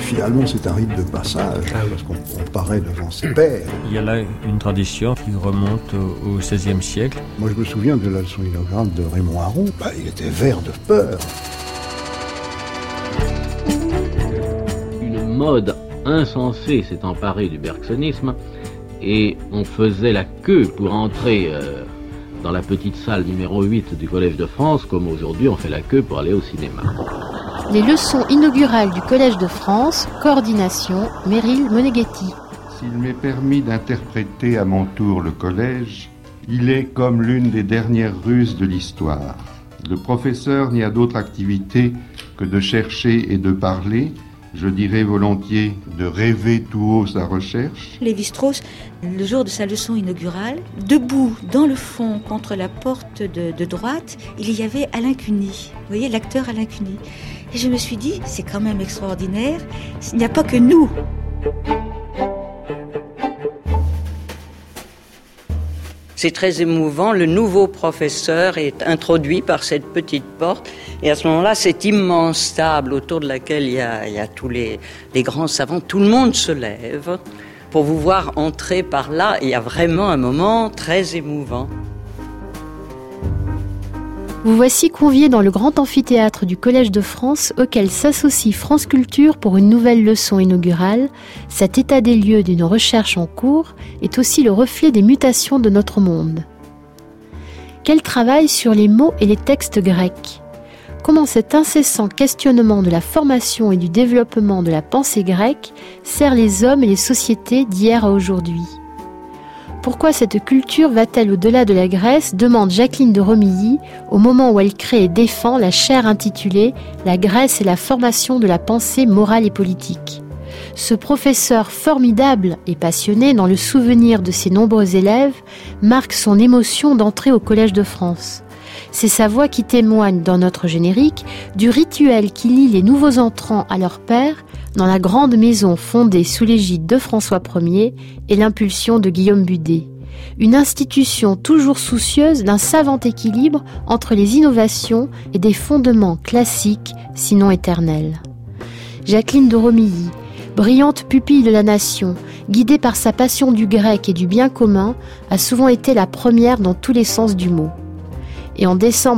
finalement, c'est un rite de passage, parce qu'on paraît devant ses pairs. Il y a là une tradition qui remonte au XVIe siècle. Moi, je me souviens de la leçon inaugurale de Raymond Aron. Il était vert de peur. Une mode insensée s'est emparée du bergsonisme et on faisait la queue pour entrer dans la petite salle numéro 8 du Collège de France, comme aujourd'hui on fait la queue pour aller au cinéma. Les leçons inaugurales du Collège de France, coordination, Meryl Moneghetti. S'il m'est permis d'interpréter à mon tour le collège, il est comme l'une des dernières ruses de l'histoire. Le professeur n'y a d'autre activité que de chercher et de parler, je dirais volontiers de rêver tout haut sa recherche. Lévi-Strauss, le jour de sa leçon inaugurale, debout dans le fond contre la porte de droite, il y avait Alain Cuny. Vous voyez, l'acteur Alain Cuny. Et je me suis dit, c'est quand même extraordinaire, il n'y a pas que nous. C'est très émouvant, le nouveau professeur est introduit par cette petite porte et à ce moment-là, cette immense table autour de laquelle il y a tous les grands savants, tout le monde se lève pour vous voir entrer par là. Il y a vraiment un moment très émouvant. Vous voici conviés dans le grand amphithéâtre du Collège de France auquel s'associe France Culture pour une nouvelle leçon inaugurale. Cet état des lieux d'une recherche en cours est aussi le reflet des mutations de notre monde. Quel travail sur les mots et les textes grecs ? Comment cet incessant questionnement de la formation et du développement de la pensée grecque sert les hommes et les sociétés d'hier à aujourd'hui ? Pourquoi cette culture va-t-elle au-delà de la Grèce, demande Jacqueline de Romilly au moment où elle crée et défend la chaire intitulée « La Grèce et la formation de la pensée morale et politique ». Ce professeur formidable et passionné dans le souvenir de ses nombreux élèves marque son émotion d'entrer au Collège de France. C'est sa voix qui témoigne dans notre générique du rituel qui lie les nouveaux entrants à leur père dans la grande maison fondée sous l'égide de François Ier et l'impulsion de Guillaume Budet. Une institution toujours soucieuse d'un savant équilibre entre les innovations et des fondements classiques, sinon éternels. Jacqueline de Romilly, brillante pupille de la nation, guidée par sa passion du grec et du bien commun, a souvent été la première dans tous les sens du mot. Et en décembre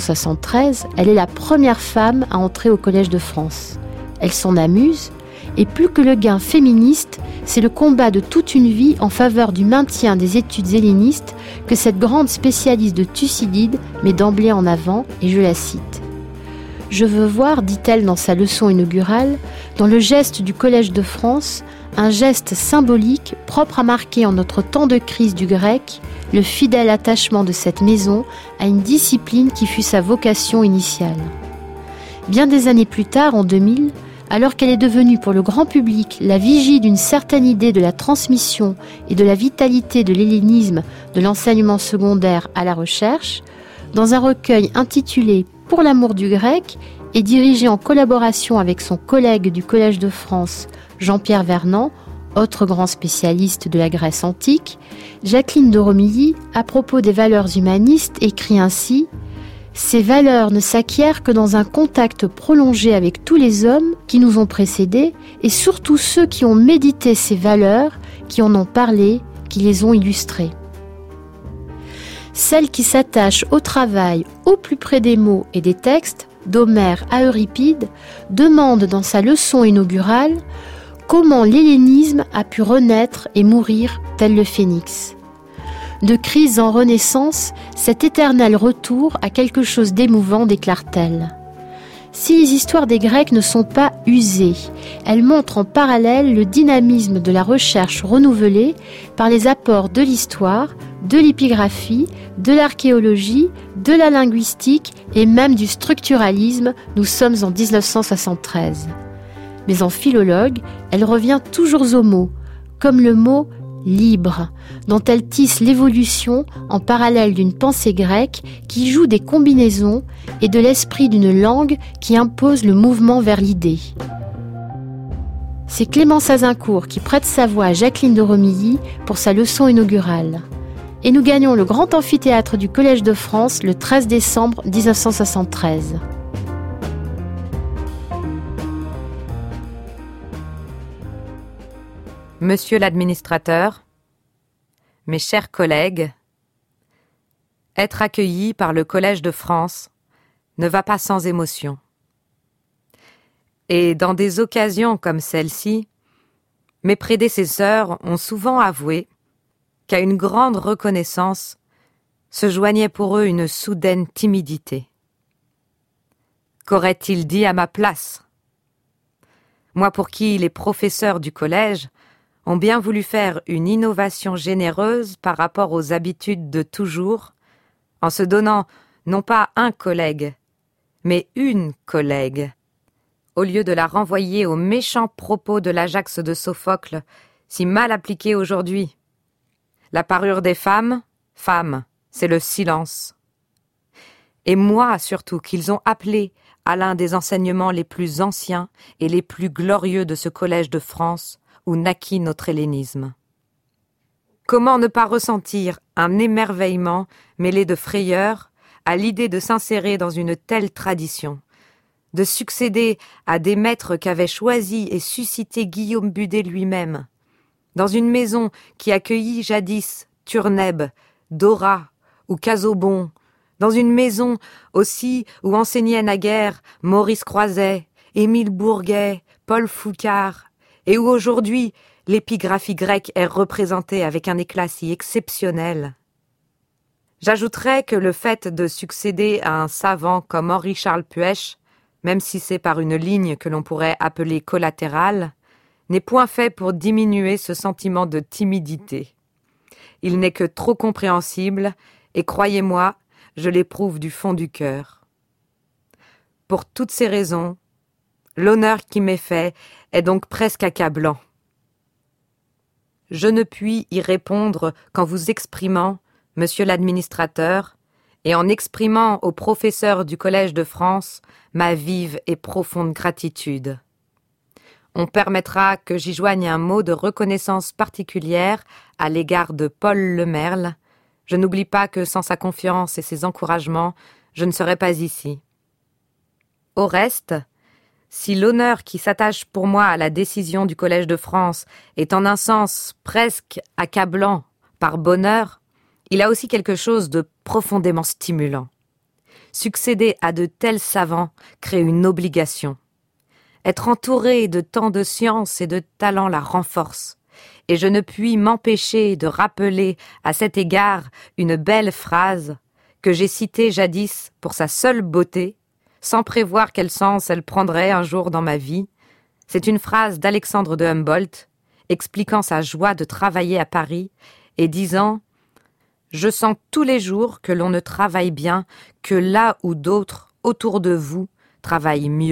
1973, elle est la première femme à entrer au Collège de France. Elle s'en amuse, et plus que le gain féministe, c'est le combat de toute une vie en faveur du maintien des études hellénistes que cette grande spécialiste de Thucydide met d'emblée en avant, et je la cite. « Je veux voir, dit-elle dans sa leçon inaugurale, dans le geste du Collège de France, un geste symbolique propre à marquer en notre temps de crise du grec le fidèle attachement de cette maison à une discipline qui fut sa vocation initiale. » Bien des années plus tard, en 2000, alors qu'elle est devenue pour le grand public la vigie d'une certaine idée de la transmission et de la vitalité de l'hellénisme de l'enseignement secondaire à la recherche, dans un recueil intitulé « Pour l'amour du grec » et dirigé en collaboration avec son collègue du Collège de France, Jean-Pierre Vernant, autre grand spécialiste de la Grèce antique, Jacqueline de Romilly, à propos des valeurs humanistes, écrit ainsi « Ces valeurs ne s'acquièrent que dans un contact prolongé avec tous les hommes qui nous ont précédés et surtout ceux qui ont médité ces valeurs, qui en ont parlé, qui les ont illustrées. Celle qui s'attache au travail au plus près des mots et des textes, d'Homère à Euripide, demande dans sa leçon inaugurale comment l'hellénisme a pu renaître et mourir tel le phénix. De crise en renaissance, cet éternel retour a quelque chose d'émouvant, déclare-t-elle. Si les histoires des Grecs ne sont pas usées, elles montrent en parallèle le dynamisme de la recherche renouvelée par les apports de l'histoire, de l'épigraphie, de l'archéologie, de la linguistique et même du structuralisme. Nous sommes en 1973. Mais en philologue, elle revient toujours au mot, comme le mot libre, dont elle tisse l'évolution en parallèle d'une pensée grecque qui joue des combinaisons et de l'esprit d'une langue qui impose le mouvement vers l'idée. C'est Clémence Azincourt qui prête sa voix à Jacqueline de Romilly pour sa leçon inaugurale. Et nous gagnons le grand amphithéâtre du Collège de France le 13 décembre 1973. Monsieur l'administrateur, mes chers collègues, être accueilli par le Collège de France ne va pas sans émotion. Et dans des occasions comme celle-ci, mes prédécesseurs ont souvent avoué qu'à une grande reconnaissance se joignait pour eux une soudaine timidité. Qu'aurait-il dit à ma place ? Moi pour qui les professeurs du collège ont bien voulu faire une innovation généreuse par rapport aux habitudes de toujours, en se donnant non pas un collègue, mais une collègue, au lieu de la renvoyer aux méchants propos de l'Ajax de Sophocle, si mal appliqués aujourd'hui. La parure des femmes, c'est le silence. Et moi, surtout, qu'ils ont appelé à l'un des enseignements les plus anciens et les plus glorieux de ce collège de France, où naquit notre hellénisme. Comment ne pas ressentir un émerveillement mêlé de frayeur à l'idée de s'insérer dans une telle tradition, de succéder à des maîtres qu'avait choisis et suscité Guillaume Budet lui-même, dans une maison qui accueillit jadis Turneb, Dora ou Casaubon, dans une maison aussi où enseignaient naguère Maurice Croiset, Émile Bourguet, Paul Foucart, et où aujourd'hui l'épigraphie grecque est représentée avec un éclat si exceptionnel. J'ajouterais que le fait de succéder à un savant comme Henri-Charles Puech, même si c'est par une ligne que l'on pourrait appeler collatérale, n'est point fait pour diminuer ce sentiment de timidité. Il n'est que trop compréhensible, et croyez-moi, je l'éprouve du fond du cœur. Pour toutes ces raisons, l'honneur qui m'est fait est donc presque accablant. Je ne puis y répondre qu'en vous exprimant, monsieur l'administrateur, et en exprimant aux professeurs du Collège de France ma vive et profonde gratitude. On permettra que j'y joigne un mot de reconnaissance particulière à l'égard de Paul Lemerle. Je n'oublie pas que sans sa confiance et ses encouragements, je ne serais pas ici. Au reste, si l'honneur qui s'attache pour moi à la décision du Collège de France est en un sens presque accablant par bonheur, il a aussi quelque chose de profondément stimulant. Succéder à de tels savants crée une obligation. Être entouré de tant de science et de talent la renforce, et je ne puis m'empêcher de rappeler à cet égard une belle phrase que j'ai citée jadis pour sa seule beauté, sans prévoir quel sens elle prendrait un jour dans ma vie. C'est une phrase d'Alexandre de Humboldt, expliquant sa joie de travailler à Paris et disant « Je sens tous les jours que l'on ne travaille bien que là où d'autres, autour de vous, travaillent mieux. »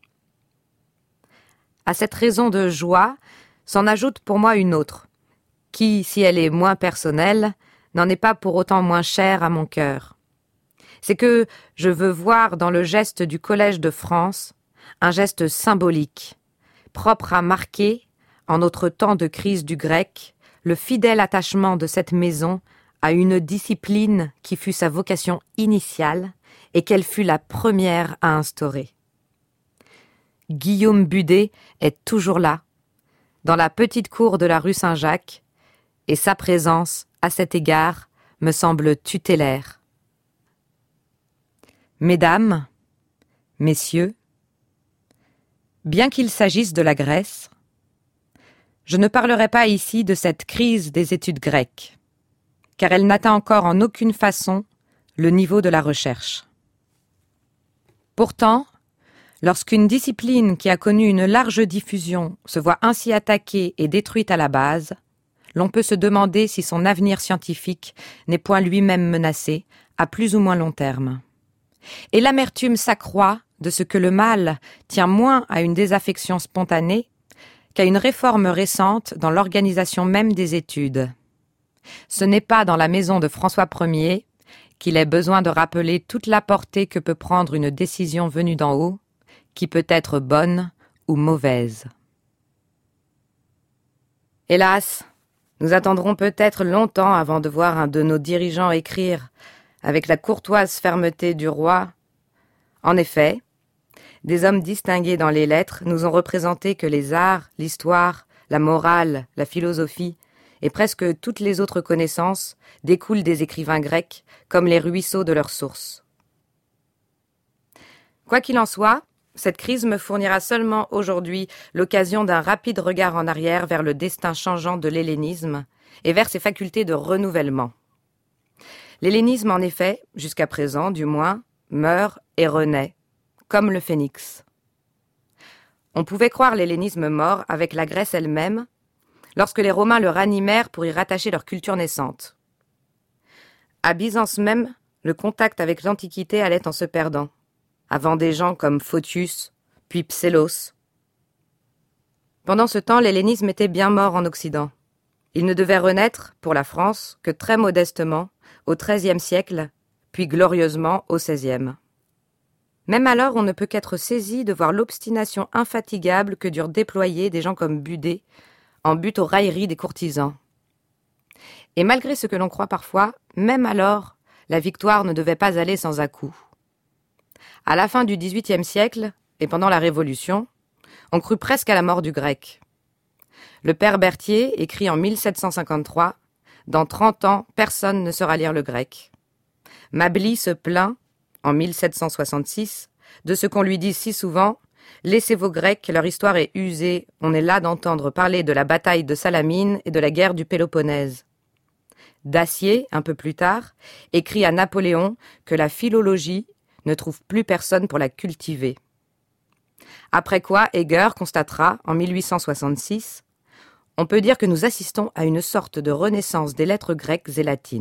À cette raison de joie s'en ajoute pour moi une autre, qui, si elle est moins personnelle, n'en est pas pour autant moins chère à mon cœur. C'est que je veux voir dans le geste du Collège de France un geste symbolique, propre à marquer, en notre temps de crise du grec, le fidèle attachement de cette maison à une discipline qui fut sa vocation initiale et qu'elle fut la première à instaurer. Guillaume Budet est toujours là, dans la petite cour de la rue Saint-Jacques, et sa présence, à cet égard, me semble tutélaire. Mesdames, messieurs, bien qu'il s'agisse de la Grèce, je ne parlerai pas ici de cette crise des études grecques, car elle n'atteint encore en aucune façon le niveau de la recherche. Pourtant, lorsqu'une discipline qui a connu une large diffusion se voit ainsi attaquée et détruite à la base, l'on peut se demander si son avenir scientifique n'est point lui-même menacé, à plus ou moins long terme. Et l'amertume s'accroît de ce que le mal tient moins à une désaffection spontanée qu'à une réforme récente dans l'organisation même des études. Ce n'est pas dans la maison de François Ier qu'il est besoin de rappeler toute la portée que peut prendre une décision venue d'en haut, qui peut être bonne ou mauvaise. Hélas, nous attendrons peut-être longtemps avant de voir un de nos dirigeants écrire, avec la courtoise fermeté du roi. En effet, des hommes distingués dans les lettres nous ont représenté que les arts, l'histoire, la morale, la philosophie et presque toutes les autres connaissances découlent des écrivains grecs comme les ruisseaux de leurs sources. Quoi qu'il en soit, cette crise me fournira seulement aujourd'hui l'occasion d'un rapide regard en arrière vers le destin changeant de l'hellénisme et vers ses facultés de renouvellement. L'hellénisme, en effet, jusqu'à présent du moins, meurt et renaît, comme le phénix. On pouvait croire l'hellénisme mort avec la Grèce elle-même, lorsque les Romains le ranimèrent pour y rattacher leur culture naissante. À Byzance même, le contact avec l'Antiquité allait en se perdant, avant des gens comme Photius, puis Psellos. Pendant ce temps, l'hellénisme était bien mort en Occident. Il ne devait renaître, pour la France, que très modestement, au XIIIe siècle, puis glorieusement au XVIe. Même alors, on ne peut qu'être saisi de voir l'obstination infatigable que durent déployer des gens comme Budé, en but aux railleries des courtisans. Et malgré ce que l'on croit parfois, même alors, la victoire ne devait pas aller sans à-coups. À la fin du XVIIIe siècle, et pendant la Révolution, on crut presque à la mort du grec. Le père Berthier écrit en 1753 « Dans 30 ans, personne ne saura lire le grec ». Mably se plaint, en 1766, de ce qu'on lui dit si souvent « Laissez vos Grecs, leur histoire est usée, on est là d'entendre parler de la bataille de Salamine et de la guerre du Péloponnèse ». Dacier, un peu plus tard, écrit à Napoléon que la philologie ne trouve plus personne pour la cultiver. Après quoi, Heger constatera, en 1866, « On peut dire que nous assistons à une sorte de renaissance des lettres grecques et latines ».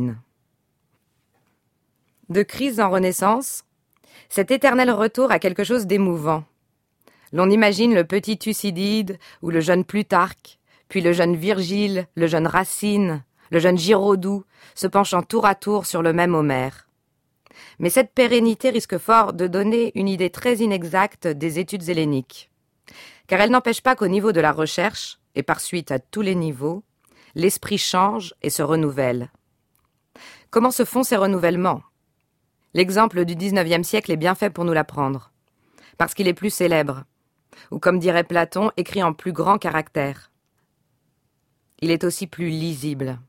De crise en renaissance, cet éternel retour a quelque chose d'émouvant. L'on imagine le petit Thucydide ou le jeune Plutarque, puis le jeune Virgile, le jeune Racine, le jeune Giraudoux, se penchant tour à tour sur le même Homère. Mais cette pérennité risque fort de donner une idée très inexacte des études helléniques. Car elle n'empêche pas qu'au niveau de la recherche, et par suite à tous les niveaux, l'esprit change et se renouvelle. Comment se font ces renouvellements ? L'exemple du XIXe siècle est bien fait pour nous l'apprendre, parce qu'il est plus célèbre, ou comme dirait Platon, écrit en plus grand caractère. Il est aussi plus lisible.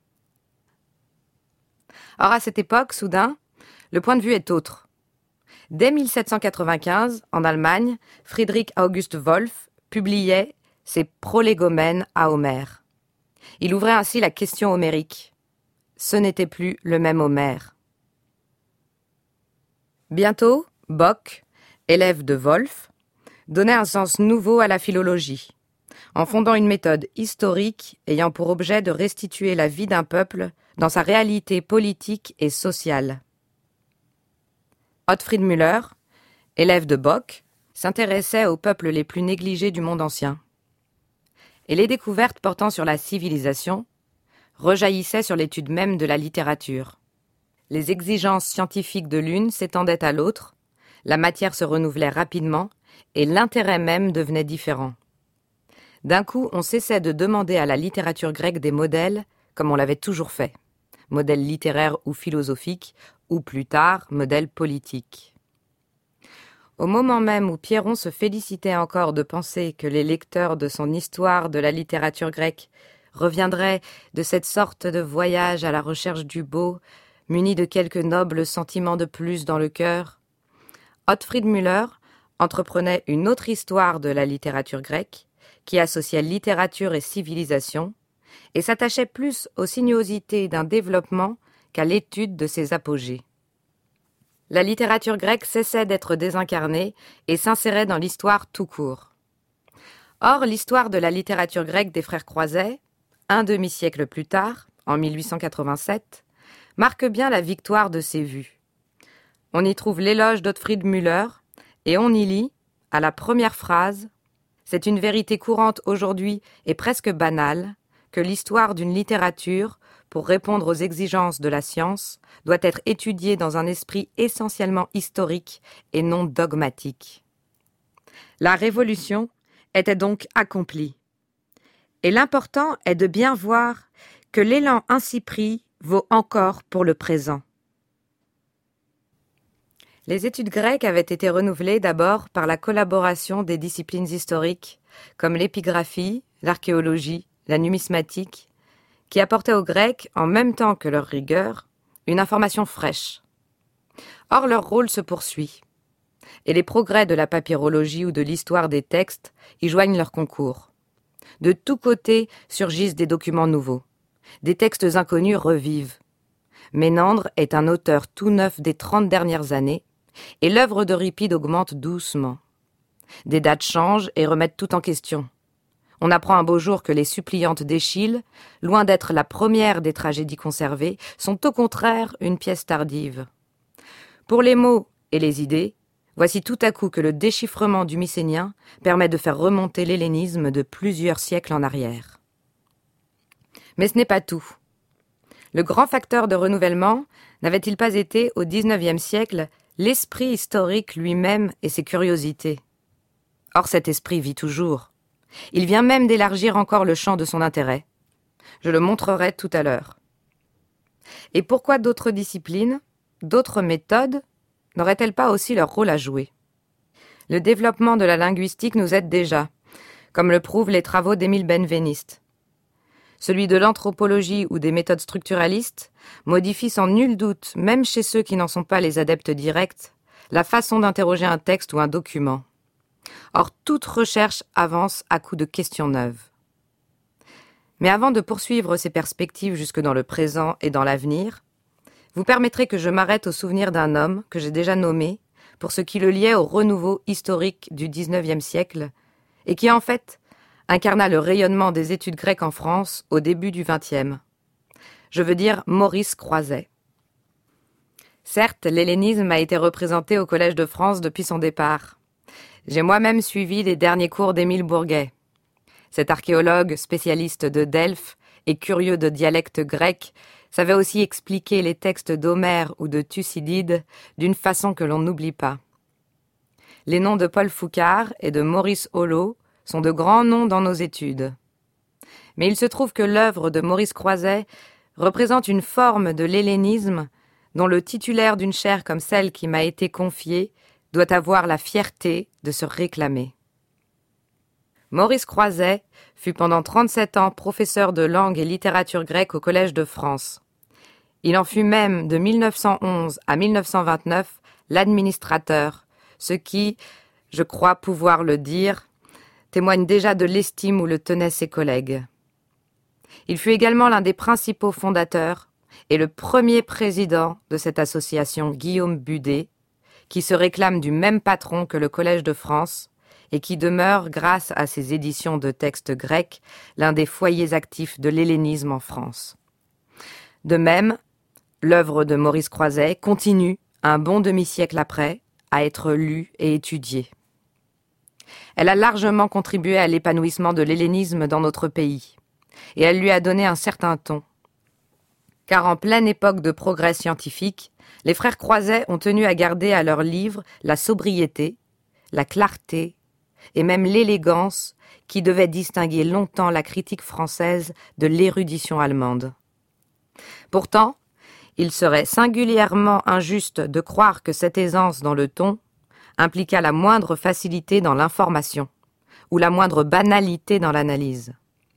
Or, à cette époque, soudain, le point de vue est autre. Dès 1795, en Allemagne, Friedrich August Wolff publiait ses Prolégomènes à Homère. Il ouvrait ainsi la question homérique. Ce n'était plus le même Homère. Bientôt, Bock, élève de Wolff, donnait un sens nouveau à la philologie, en fondant une méthode historique ayant pour objet de restituer la vie d'un peuple dans sa réalité politique et sociale. Ottfried Müller, élève de Bock, s'intéressait aux peuples les plus négligés du monde ancien. Et les découvertes portant sur la civilisation rejaillissaient sur l'étude même de la littérature. Les exigences scientifiques de l'une s'étendaient à l'autre, la matière se renouvelait rapidement et l'intérêt même devenait différent. D'un coup, on cessait de demander à la littérature grecque des modèles comme on l'avait toujours fait, modèles littéraires ou philosophiques, ou plus tard, modèles politiques. Au moment même où Pierron se félicitait encore de penser que les lecteurs de son histoire de la littérature grecque reviendraient de cette sorte de voyage à la recherche du beau, munis de quelques nobles sentiments de plus dans le cœur, Ottfried Müller entreprenait une autre histoire de la littérature grecque qui associait littérature et civilisation et s'attachait plus aux sinuosités d'un développement qu'à l'étude de ses apogées. La littérature grecque cessait d'être désincarnée et s'insérait dans l'histoire tout court. Or, l'histoire de la littérature grecque des frères Croiset, un demi-siècle plus tard, en 1887, marque bien la victoire de ces vues. On y trouve l'éloge d'Ottfried Müller et on y lit, à la première phrase, « C'est une vérité courante aujourd'hui et presque banale que l'histoire d'une littérature, pour répondre aux exigences de la science, doit être étudiée dans un esprit essentiellement historique et non dogmatique. » La révolution était donc accomplie. Et l'important est de bien voir que l'élan ainsi pris vaut encore pour le présent. Les études grecques avaient été renouvelées d'abord par la collaboration des disciplines historiques, comme l'épigraphie, l'archéologie la numismatique, qui apportaient aux Grecs, en même temps que leur rigueur, une information fraîche. Or, leur rôle se poursuit, et les progrès de la papyrologie ou de l'histoire des textes y joignent leur concours. De tous côtés surgissent des documents nouveaux. Des textes inconnus revivent. Ménandre est un auteur tout neuf des 30 dernières années, et l'œuvre d'Euripide augmente doucement. Des dates changent et remettent tout en question. On apprend un beau jour que les suppliantes d'Échille, loin d'être la première des tragédies conservées, sont au contraire une pièce tardive. Pour les mots et les idées, voici tout à coup que le déchiffrement du mycénien permet de faire remonter l'hellénisme de plusieurs siècles en arrière. Mais ce n'est pas tout. Le grand facteur de renouvellement n'avait-il pas été, au XIXe siècle, l'esprit historique lui-même et ses curiosités? Or, cet esprit vit toujours. Il vient même d'élargir encore le champ de son intérêt. Je le montrerai tout à l'heure. Et pourquoi d'autres disciplines, d'autres méthodes, n'auraient-elles pas aussi leur rôle à jouer? Le développement de la linguistique nous aide déjà, comme le prouvent les travaux d'Émile Benveniste. Celui de l'anthropologie ou des méthodes structuralistes modifie sans nul doute, même chez ceux qui n'en sont pas les adeptes directs, la façon d'interroger un texte ou un document. Or, toute recherche avance à coups de questions neuves. Mais avant de poursuivre ces perspectives jusque dans le présent et dans l'avenir, vous permettrez que je m'arrête au souvenir d'un homme que j'ai déjà nommé pour ce qui le liait au renouveau historique du XIXe siècle et qui, en fait, incarna le rayonnement des études grecques en France au début du XXe. Je veux dire Maurice Croiset. Certes, l'hellénisme a été représenté au Collège de France depuis son départ. J'ai moi-même suivi les derniers cours d'Émile Bourguet. Cet archéologue spécialiste de Delphes et curieux de dialecte grec savait aussi expliquer les textes d'Homère ou de Thucydide d'une façon que l'on n'oublie pas. Les noms de Paul Foucart et de Maurice Holleaux sont de grands noms dans nos études. Mais il se trouve que l'œuvre de Maurice Croiset représente une forme de l'hellénisme dont le titulaire d'une chaire comme celle qui m'a été confiée doit avoir la fierté de se réclamer. Maurice Croiset fut pendant 37 ans professeur de langue et littérature grecque au Collège de France. Il en fut même de 1911 à 1929 l'administrateur, ce qui, je crois pouvoir le dire, témoigne déjà de l'estime où le tenaient ses collègues. Il fut également l'un des principaux fondateurs et le premier président de cette association Guillaume Budet, qui se réclame du même patron que le Collège de France et qui demeure, grâce à ses éditions de textes grecs, l'un des foyers actifs de l'hellénisme en France. De même, l'œuvre de Maurice Croiset continue, un bon demi-siècle après, à être lue et étudiée. Elle a largement contribué à l'épanouissement de l'hellénisme dans notre pays, et elle lui a donné un certain ton. Car en pleine époque de progrès scientifique, les frères Croiset ont tenu à garder à leurs livres la sobriété, la clarté et même l'élégance qui devait distinguer longtemps la critique française de l'érudition allemande. Pourtant, il serait singulièrement injuste de croire que cette aisance dans le ton impliqua la moindre facilité dans l'information ou la moindre banalité dans l'analyse.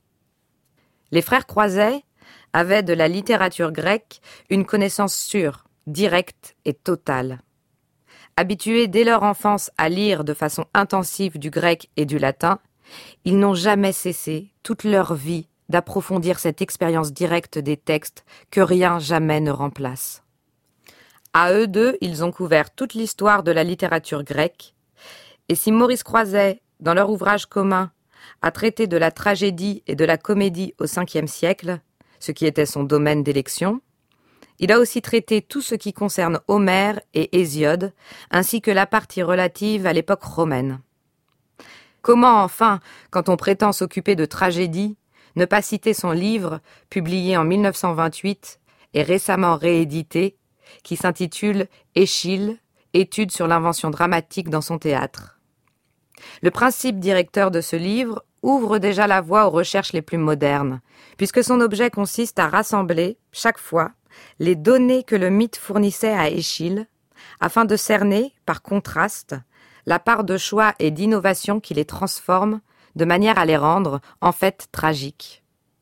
Les frères Croiset avaient de la littérature grecque une connaissance sûre, directe et totale. Habitués dès leur enfance à lire de façon intensive du grec et du latin, ils n'ont jamais cessé, toute leur vie, d'approfondir cette expérience directe des textes que rien jamais ne remplace. À eux deux, ils ont couvert toute l'histoire de la littérature grecque, et si Maurice Croiset, dans leur ouvrage commun, a traité de la tragédie et de la comédie au Ve siècle, ce qui était son domaine d'élection, il a aussi traité tout ce qui concerne Homère et Hésiode, ainsi que la partie relative à l'époque romaine. Comment enfin, quand on prétend s'occuper de tragédie, ne pas citer son livre, publié en 1928 et récemment réédité, qui s'intitule « Échille, étude sur l'invention dramatique dans son théâtre ». Le principe directeur de ce livre ouvre déjà la voie aux recherches les plus modernes, puisque son objet consiste à rassembler, chaque fois, les données que le mythe fournissait à Échille, afin de cerner, par contraste, la part de choix et d'innovation qui les transforme, de manière à les rendre, en fait, tragiques.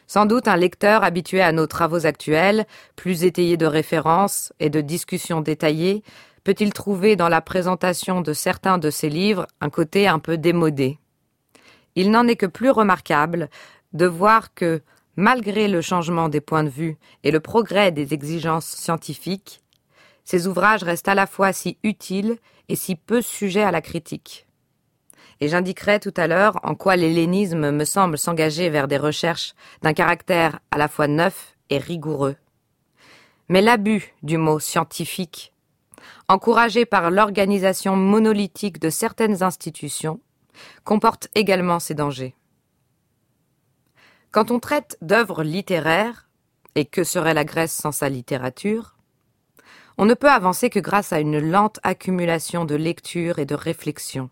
Sans doute un lecteur habitué à nos travaux actuels, plus étayé de références et de discussions détaillées, peut-il trouver dans la présentation de certains de ces livres un côté un peu démodé. Il n'en est que plus remarquable de voir que, malgré le changement des points de vue et le progrès des exigences scientifiques, ces ouvrages restent à la fois si utiles et si peu sujets à la critique. Et j'indiquerai tout à l'heure en quoi l'hellénisme me semble s'engager vers des recherches d'un caractère à la fois neuf et rigoureux. Mais l'abus du mot scientifique, encouragé par l'organisation monolithique de certaines institutions, comporte également ses dangers. Quand on traite d'œuvres littéraires, et que serait la Grèce sans sa littérature, on ne peut avancer que grâce à une lente accumulation de lectures et de réflexions.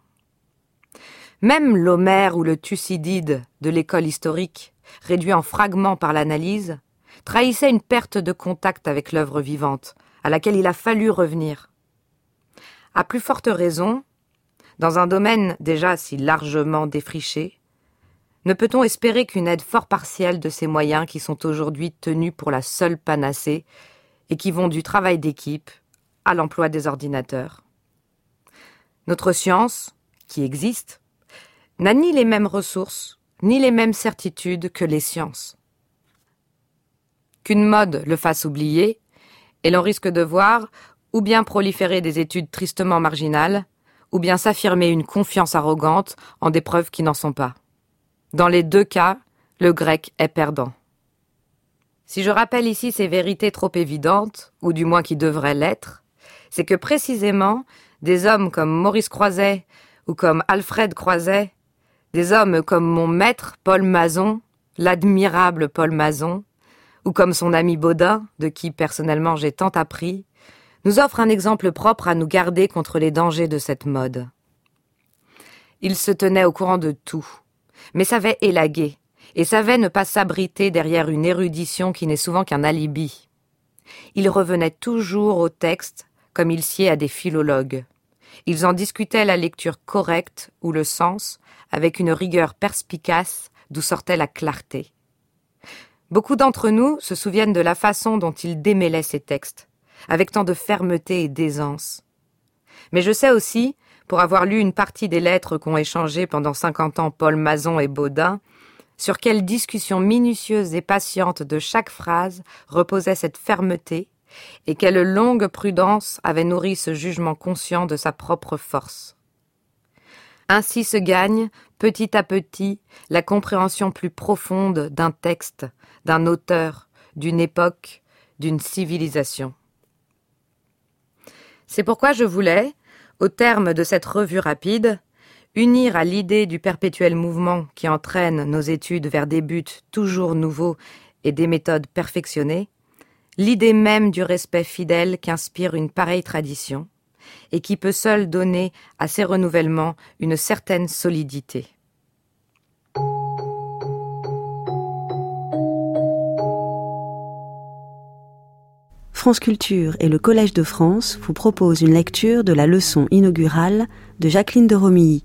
Même l'Homère ou le Thucydide de l'école historique, réduit en fragments par l'analyse, trahissait une perte de contact avec l'œuvre vivante, à laquelle il a fallu revenir. À plus forte raison, dans un domaine déjà si largement défriché, ne peut-on espérer qu'une aide fort partielle de ces moyens qui sont aujourd'hui tenus pour la seule panacée et qui vont du travail d'équipe à l'emploi des ordinateurs. Notre science, qui existe, n'a ni les mêmes ressources, ni les mêmes certitudes que les sciences. Qu'une mode le fasse oublier, et l'on risque de voir ou bien proliférer des études tristement marginales, ou bien s'affirmer une confiance arrogante en des preuves qui n'en sont pas. Dans les deux cas, le grec est perdant. Si je rappelle ici ces vérités trop évidentes, ou du moins qui devraient l'être, c'est que précisément des hommes comme Maurice Croiset ou comme Alfred Croiset, des hommes comme mon maître Paul Mazon, l'admirable Paul Mazon, ou comme son ami Baudin, de qui personnellement j'ai tant appris, nous offrent un exemple propre à nous garder contre les dangers de cette mode. Ils se tenaient au courant de tout, mais savaient élaguer, et savaient ne pas s'abriter derrière une érudition qui n'est souvent qu'un alibi. Ils revenaient toujours au texte comme ils sied à des philologues. Ils en discutaient la lecture correcte ou le sens avec une rigueur perspicace d'où sortait la clarté. Beaucoup d'entre nous se souviennent de la façon dont ils démêlaient ces textes, avec tant de fermeté et d'aisance. Mais je sais aussi, pour avoir lu une partie des lettres qu'ont échangées pendant 50 ans Paul Mazon et Baudin, sur quelle discussion minutieuse et patiente de chaque phrase reposait cette fermeté, et quelle longue prudence avait nourri ce jugement conscient de sa propre force. Ainsi se gagne, petit à petit, la compréhension plus profonde d'un texte, d'un auteur, d'une époque, d'une civilisation. C'est pourquoi je voulais, au terme de cette revue rapide, unir à l'idée du perpétuel mouvement qui entraîne nos études vers des buts toujours nouveaux et des méthodes perfectionnées, l'idée même du respect fidèle qu'inspire une pareille tradition et qui peut seule donner à ces renouvellements une certaine solidité. France Culture et le Collège de France vous proposent une lecture de la leçon inaugurale de Jacqueline de Romilly.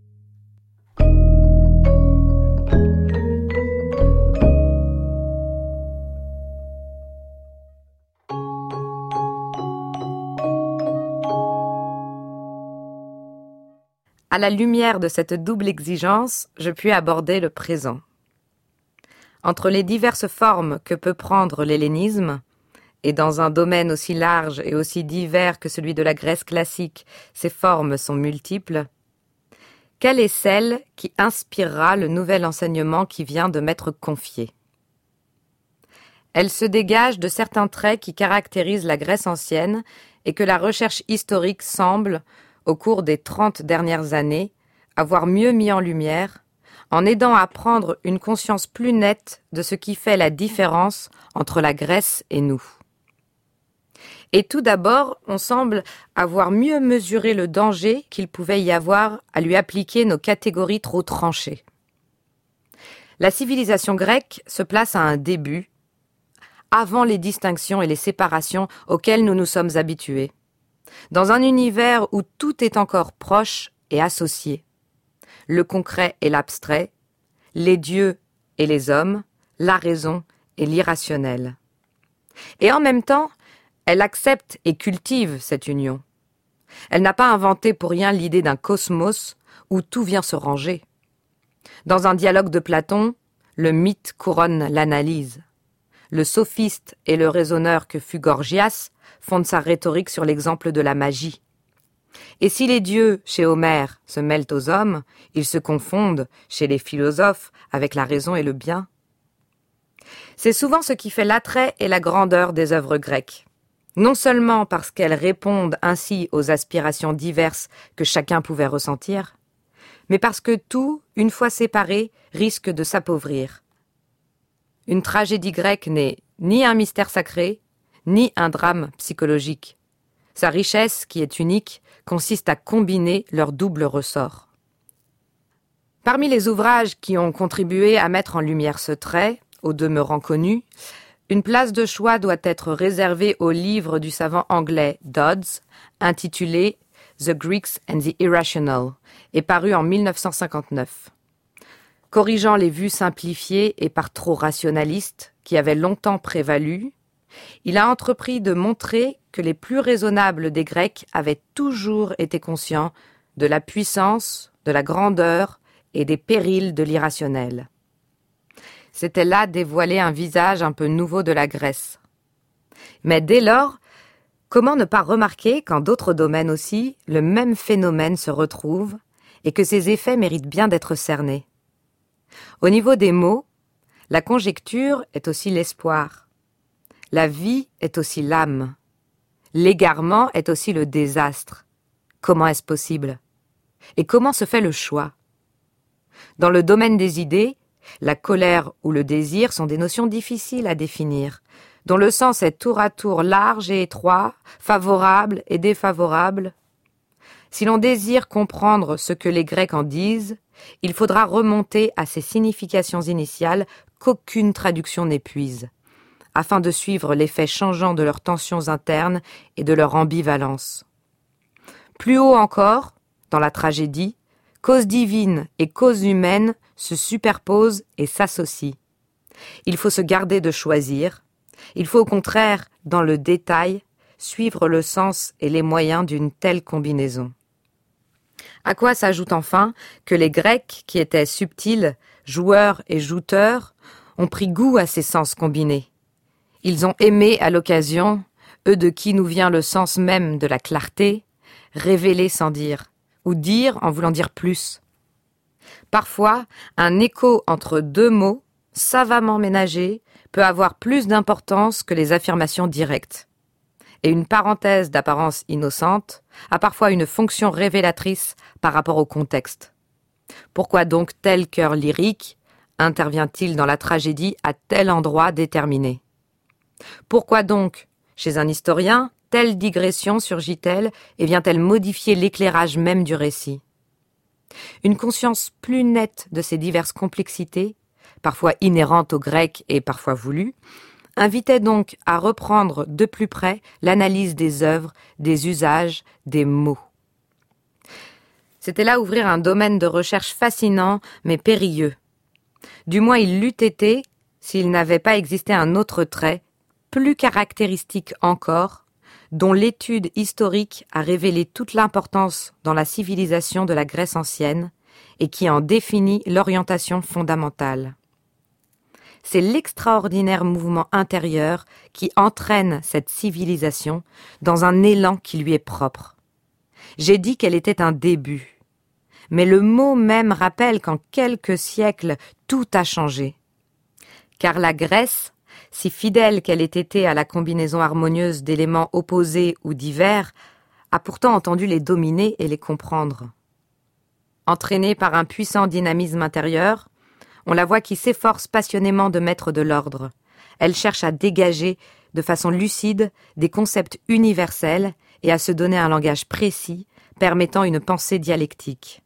À la lumière de cette double exigence, je puis aborder le présent. Entre les diverses formes que peut prendre l'hellénisme, et dans un domaine aussi large et aussi divers que celui de la Grèce classique, ces formes sont multiples, quelle est celle qui inspirera le nouvel enseignement qui vient de m'être confié ? Elle se dégage de certains traits qui caractérisent la Grèce ancienne et que la recherche historique semble, au cours des 30 dernières années, avoir mieux mis en lumière, en aidant à prendre une conscience plus nette de ce qui fait la différence entre la Grèce et nous. Et tout d'abord, on semble avoir mieux mesuré le danger qu'il pouvait y avoir à lui appliquer nos catégories trop tranchées. La civilisation grecque se place à un début, avant les distinctions et les séparations auxquelles nous nous sommes habitués, dans un univers où tout est encore proche et associé. Le concret et l'abstrait, les dieux et les hommes, la raison et l'irrationnel. Et en même temps, elle accepte et cultive cette union. Elle n'a pas inventé pour rien l'idée d'un cosmos où tout vient se ranger. Dans un dialogue de Platon, le mythe couronne l'analyse. Le sophiste et le raisonneur que fut Gorgias fonde sa rhétorique sur l'exemple de la magie. Et si les dieux, chez Homère, se mêlent aux hommes, ils se confondent, chez les philosophes, avec la raison et le bien. C'est souvent ce qui fait l'attrait et la grandeur des œuvres grecques. Non seulement parce qu'elles répondent ainsi aux aspirations diverses que chacun pouvait ressentir, mais parce que tout, une fois séparé, risque de s'appauvrir. Une tragédie grecque n'est ni un mystère sacré, ni un drame psychologique. Sa richesse, qui est unique, consiste à combiner leurs doubles ressorts. Parmi les ouvrages qui ont contribué à mettre en lumière ce trait, au demeurant connu, une place de choix doit être réservée au livre du savant anglais Dodds, intitulé The Greeks and the Irrational, et paru en 1959. Corrigeant les vues simplifiées et par trop rationalistes qui avaient longtemps prévalu, il a entrepris de montrer que les plus raisonnables des Grecs avaient toujours été conscients de la puissance, de la grandeur et des périls de l'irrationnel. C'était là dévoiler un visage un peu nouveau de la Grèce. Mais dès lors, comment ne pas remarquer qu'en d'autres domaines aussi, le même phénomène se retrouve et que ses effets méritent bien d'être cernés. Au niveau des mots, la conjecture est aussi l'espoir. La vie est aussi l'âme. L'égarement est aussi le désastre. Comment est-ce possible? Et comment se fait le choix? Dans le domaine des idées, la colère ou le désir sont des notions difficiles à définir, dont le sens est tour à tour large et étroit, favorable et défavorable. Si l'on désire comprendre ce que les Grecs en disent, il faudra remonter à ces significations initiales qu'aucune traduction n'épuise, afin de suivre l'effet changeant de leurs tensions internes et de leur ambivalence. Plus haut encore, dans la tragédie, cause divine et cause humaine se superposent et s'associent. Il faut se garder de choisir. Il faut au contraire, dans le détail, suivre le sens et les moyens d'une telle combinaison. À quoi s'ajoute enfin que les Grecs, qui étaient subtils, joueurs et jouteurs, ont pris goût à ces sens combinés. Ils ont aimé à l'occasion, eux de qui nous vient le sens même de la clarté, révéler sans dire, ou dire en voulant dire plus. Parfois, un écho entre deux mots, savamment ménagés, peut avoir plus d'importance que les affirmations directes. Et une parenthèse d'apparence innocente a parfois une fonction révélatrice par rapport au contexte. Pourquoi donc tel cœur lyrique intervient-il dans la tragédie à tel endroit déterminé? Pourquoi donc, chez un historien, telle digression surgit-elle et vient-elle modifier l'éclairage même du récit? Une conscience plus nette de ces diverses complexités, parfois inhérentes aux Grecs et parfois voulues, invitait donc à reprendre de plus près l'analyse des œuvres, des usages, des mots. C'était là ouvrir un domaine de recherche fascinant mais périlleux. Du moins il l'eût été s'il n'avait pas existé un autre trait, plus caractéristique encore, dont l'étude historique a révélé toute l'importance dans la civilisation de la Grèce ancienne et qui en définit l'orientation fondamentale. C'est l'extraordinaire mouvement intérieur qui entraîne cette civilisation dans un élan qui lui est propre. J'ai dit qu'elle était un début, mais le mot même rappelle qu'en quelques siècles, tout a changé. Car la Grèce, si fidèle qu'elle ait été à la combinaison harmonieuse d'éléments opposés ou divers, a pourtant entendu les dominer et les comprendre. Entraînée par un puissant dynamisme intérieur, on la voit qui s'efforce passionnément de mettre de l'ordre. Elle cherche à dégager, de façon lucide, des concepts universels et à se donner un langage précis, permettant une pensée dialectique.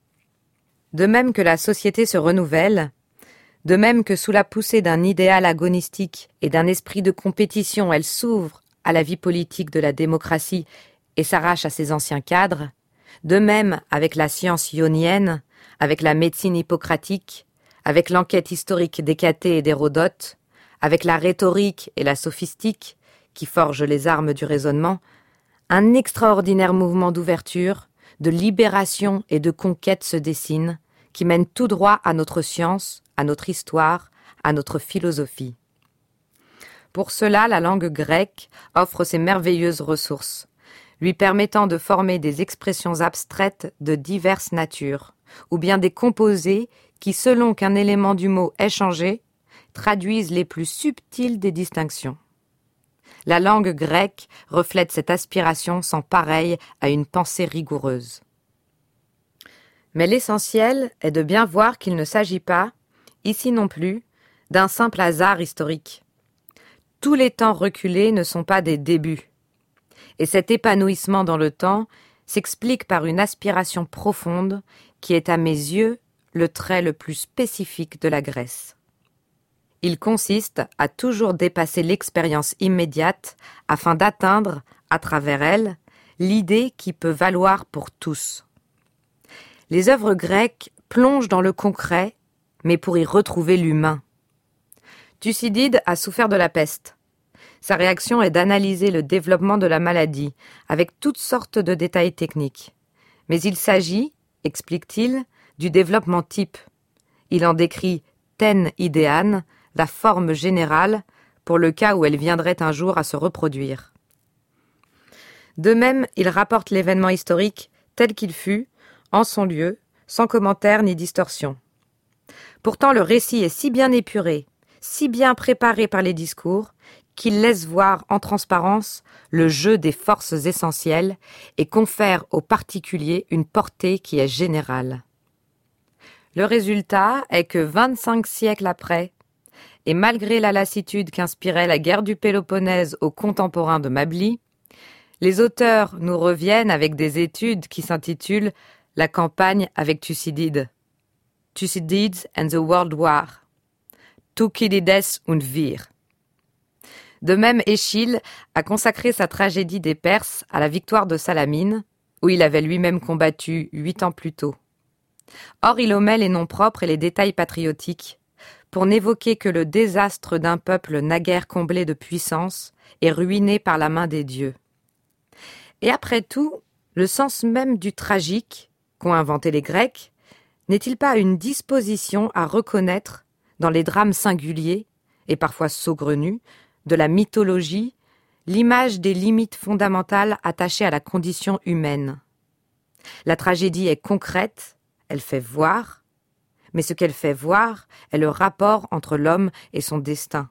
De même que la société se renouvelle, de même que sous la poussée d'un idéal agonistique et d'un esprit de compétition, elle s'ouvre à la vie politique de la démocratie et s'arrache à ses anciens cadres, de même avec la science ionienne, avec la médecine hippocratique, avec l'enquête historique d'Hécatée et d'Hérodote, avec la rhétorique et la sophistique qui forgent les armes du raisonnement, un extraordinaire mouvement d'ouverture, de libération et de conquête se dessine, qui mène tout droit à notre science, à notre histoire, à notre philosophie. Pour cela, la langue grecque offre ses merveilleuses ressources, lui permettant de former des expressions abstraites de diverses natures, ou bien des composés qui, selon qu'un élément du mot est changé, traduisent les plus subtiles des distinctions. La langue grecque reflète cette aspiration sans pareille à une pensée rigoureuse. Mais l'essentiel est de bien voir qu'il ne s'agit pas, ici non plus, d'un simple hasard historique. Tous les temps reculés ne sont pas des débuts. Et cet épanouissement dans le temps s'explique par une aspiration profonde qui est à mes yeux le trait le plus spécifique de la Grèce. Il consiste à toujours dépasser l'expérience immédiate afin d'atteindre, à travers elle, l'idée qui peut valoir pour tous. Les œuvres grecques plongent dans le concret, mais pour y retrouver l'humain. Thucydide a souffert de la peste. Sa réaction est d'analyser le développement de la maladie, avec toutes sortes de détails techniques. Mais il s'agit, explique-t-il, du développement type. Il en décrit ten idéan, la forme générale, pour le cas où elle viendrait un jour à se reproduire. De même, il rapporte l'événement historique tel qu'il fut, en son lieu, sans commentaire ni distorsion. Pourtant, le récit est si bien épuré, si bien préparé par les discours, qu'il laisse voir en transparence le jeu des forces essentielles et confère aux particuliers une portée qui est générale. Le résultat est que 25 siècles après, et malgré la lassitude qu'inspirait la guerre du Péloponnèse aux contemporains de Mably, les auteurs nous reviennent avec des études qui s'intitulent « La campagne avec Thucydide »,« Thucydides and the World War »,« Thucydides und wir ». De même, Échille a consacré sa tragédie des Perses à la victoire de Salamine, où il avait lui-même combattu 8 ans plus tôt. Or, il omet les noms propres et les détails patriotiques, pour n'évoquer que le désastre d'un peuple naguère comblé de puissance et ruiné par la main des dieux. Et après tout, le sens même du tragique, qu'ont inventé les Grecs, n'est-il pas une disposition à reconnaître, dans les drames singuliers, et parfois saugrenus, de la mythologie, l'image des limites fondamentales attachées à la condition humaine. La tragédie est concrète, elle fait voir, mais ce qu'elle fait voir est le rapport entre l'homme et son destin.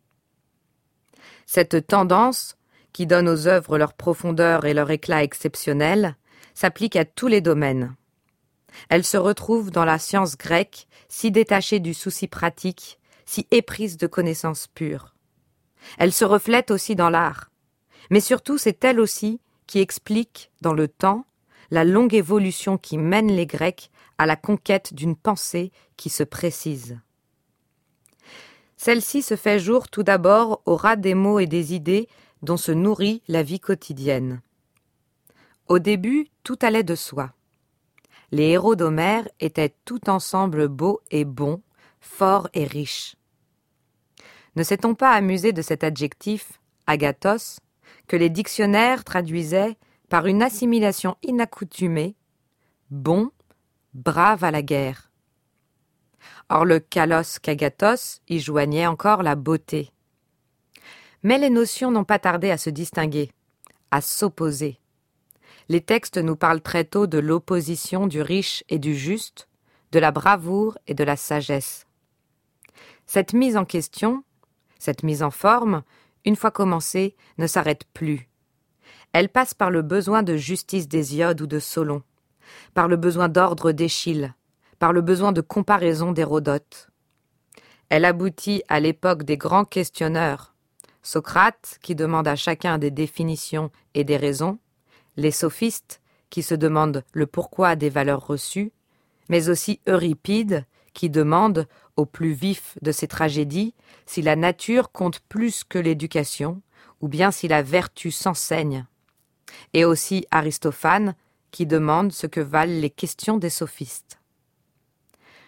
Cette tendance, qui donne aux œuvres leur profondeur et leur éclat exceptionnel, s'applique à tous les domaines. Elle se retrouve dans la science grecque, si détachée du souci pratique, si éprise de connaissances pures. Elle se reflète aussi dans l'art. Mais surtout, c'est elle aussi qui explique, dans le temps, la longue évolution qui mène les Grecs à la conquête d'une pensée qui se précise. Celle-ci se fait jour tout d'abord au ras des mots et des idées dont se nourrit la vie quotidienne. Au début, tout allait de soi. Les héros d'Homère étaient tout ensemble beaux et bons, forts et riches. Ne s'est-on pas amusé de cet adjectif, agathos, que les dictionnaires traduisaient par une assimilation inaccoutumée, bon, brave à la guerre. Or le kalos qu'agathos y joignait encore la beauté. Mais les notions n'ont pas tardé à se distinguer, à s'opposer. Les textes nous parlent très tôt de l'opposition du riche et du juste, de la bravoure et de la sagesse. Cette mise en question, cette mise en forme, une fois commencée, ne s'arrête plus. Elle passe par le besoin de justice d'Hésiode ou de Solon, par le besoin d'ordre d'Échille, par le besoin de comparaison d'Hérodote. Elle aboutit à l'époque des grands questionneurs, Socrate qui demande à chacun des définitions et des raisons, les sophistes qui se demandent le pourquoi des valeurs reçues, mais aussi Euripide qui demande, au plus vif de ses tragédies, si la nature compte plus que l'éducation, ou bien si la vertu s'enseigne, et aussi Aristophane qui demande ce que valent les questions des sophistes.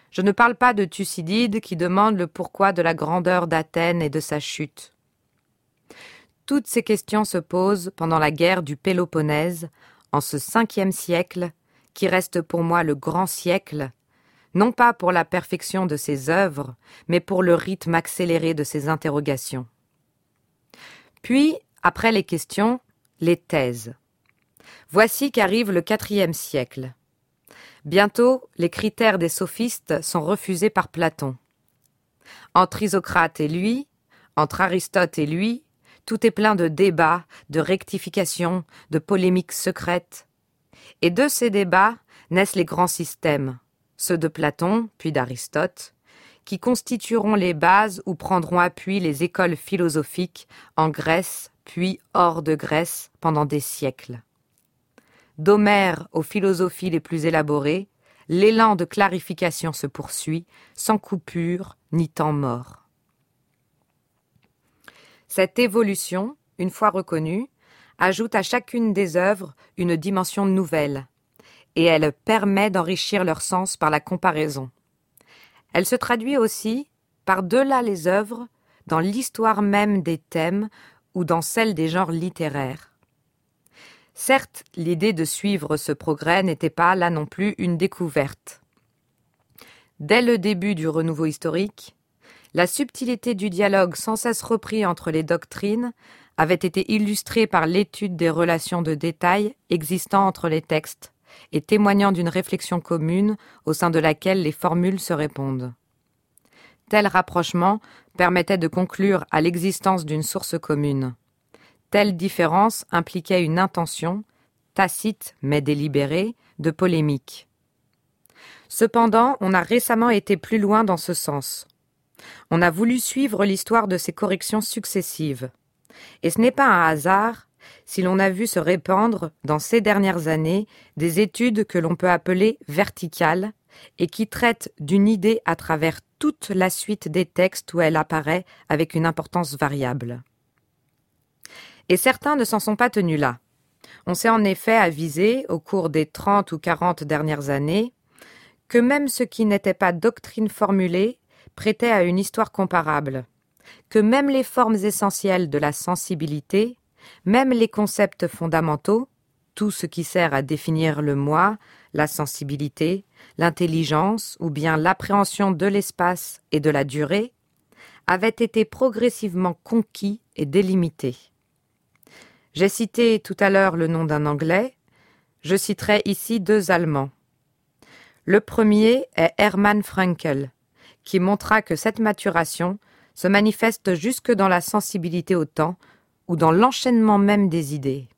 Je ne parle pas de Thucydide qui demande le pourquoi de la grandeur d'Athènes et de sa chute. Toutes ces questions se posent pendant la guerre du Péloponnèse, en ce 5e siècle, qui reste pour moi le grand siècle, non pas pour la perfection de ses œuvres, mais pour le rythme accéléré de ses interrogations. Puis, après les questions, les thèses. Voici qu'arrive le 4e siècle. Bientôt, les critères des sophistes sont refusés par Platon. Entre Isocrate et lui, entre Aristote et lui, tout est plein de débats, de rectifications, de polémiques secrètes. Et de ces débats naissent les grands systèmes, ceux de Platon, puis d'Aristote, qui constitueront les bases où prendront appui les écoles philosophiques en Grèce, puis hors de Grèce, pendant des siècles. D'Homère aux philosophies les plus élaborées, l'élan de clarification se poursuit, sans coupure ni temps mort. Cette évolution, une fois reconnue, ajoute à chacune des œuvres une dimension nouvelle, et elle permet d'enrichir leur sens par la comparaison. Elle se traduit aussi, par-delà les œuvres, dans l'histoire même des thèmes ou dans celle des genres littéraires. Certes, l'idée de suivre ce progrès n'était pas, là non plus, une découverte. Dès le début du renouveau historique, la subtilité du dialogue sans cesse repris entre les doctrines avait été illustrée par l'étude des relations de détail existant entre les textes et témoignant d'une réflexion commune au sein de laquelle les formules se répondent. Tel rapprochement permettait de conclure à l'existence d'une source commune. Telle différence impliquait une intention, tacite mais délibérée, de polémique. Cependant, on a récemment été plus loin dans ce sens. On a voulu suivre l'histoire de ces corrections successives. Et ce n'est pas un hasard si l'on a vu se répandre, dans ces dernières années, des études que l'on peut appeler verticales et qui traitent d'une idée à travers toute la suite des textes où elle apparaît avec une importance variable. Et certains ne s'en sont pas tenus là. On s'est en effet avisé, au cours des 30 ou 40 dernières années, que même ce qui n'était pas doctrine formulée prêtait à une histoire comparable, que même les formes essentielles de la sensibilité, même les concepts fondamentaux, tout ce qui sert à définir le moi, la sensibilité, l'intelligence ou bien l'appréhension de l'espace et de la durée, avaient été progressivement conquis et délimités. J'ai cité tout à l'heure le nom d'un Anglais, je citerai ici 2 Allemands. Le premier est Hermann Fraenkel, qui montra que cette maturation se manifeste jusque dans la sensibilité au temps ou dans l'enchaînement même des idées.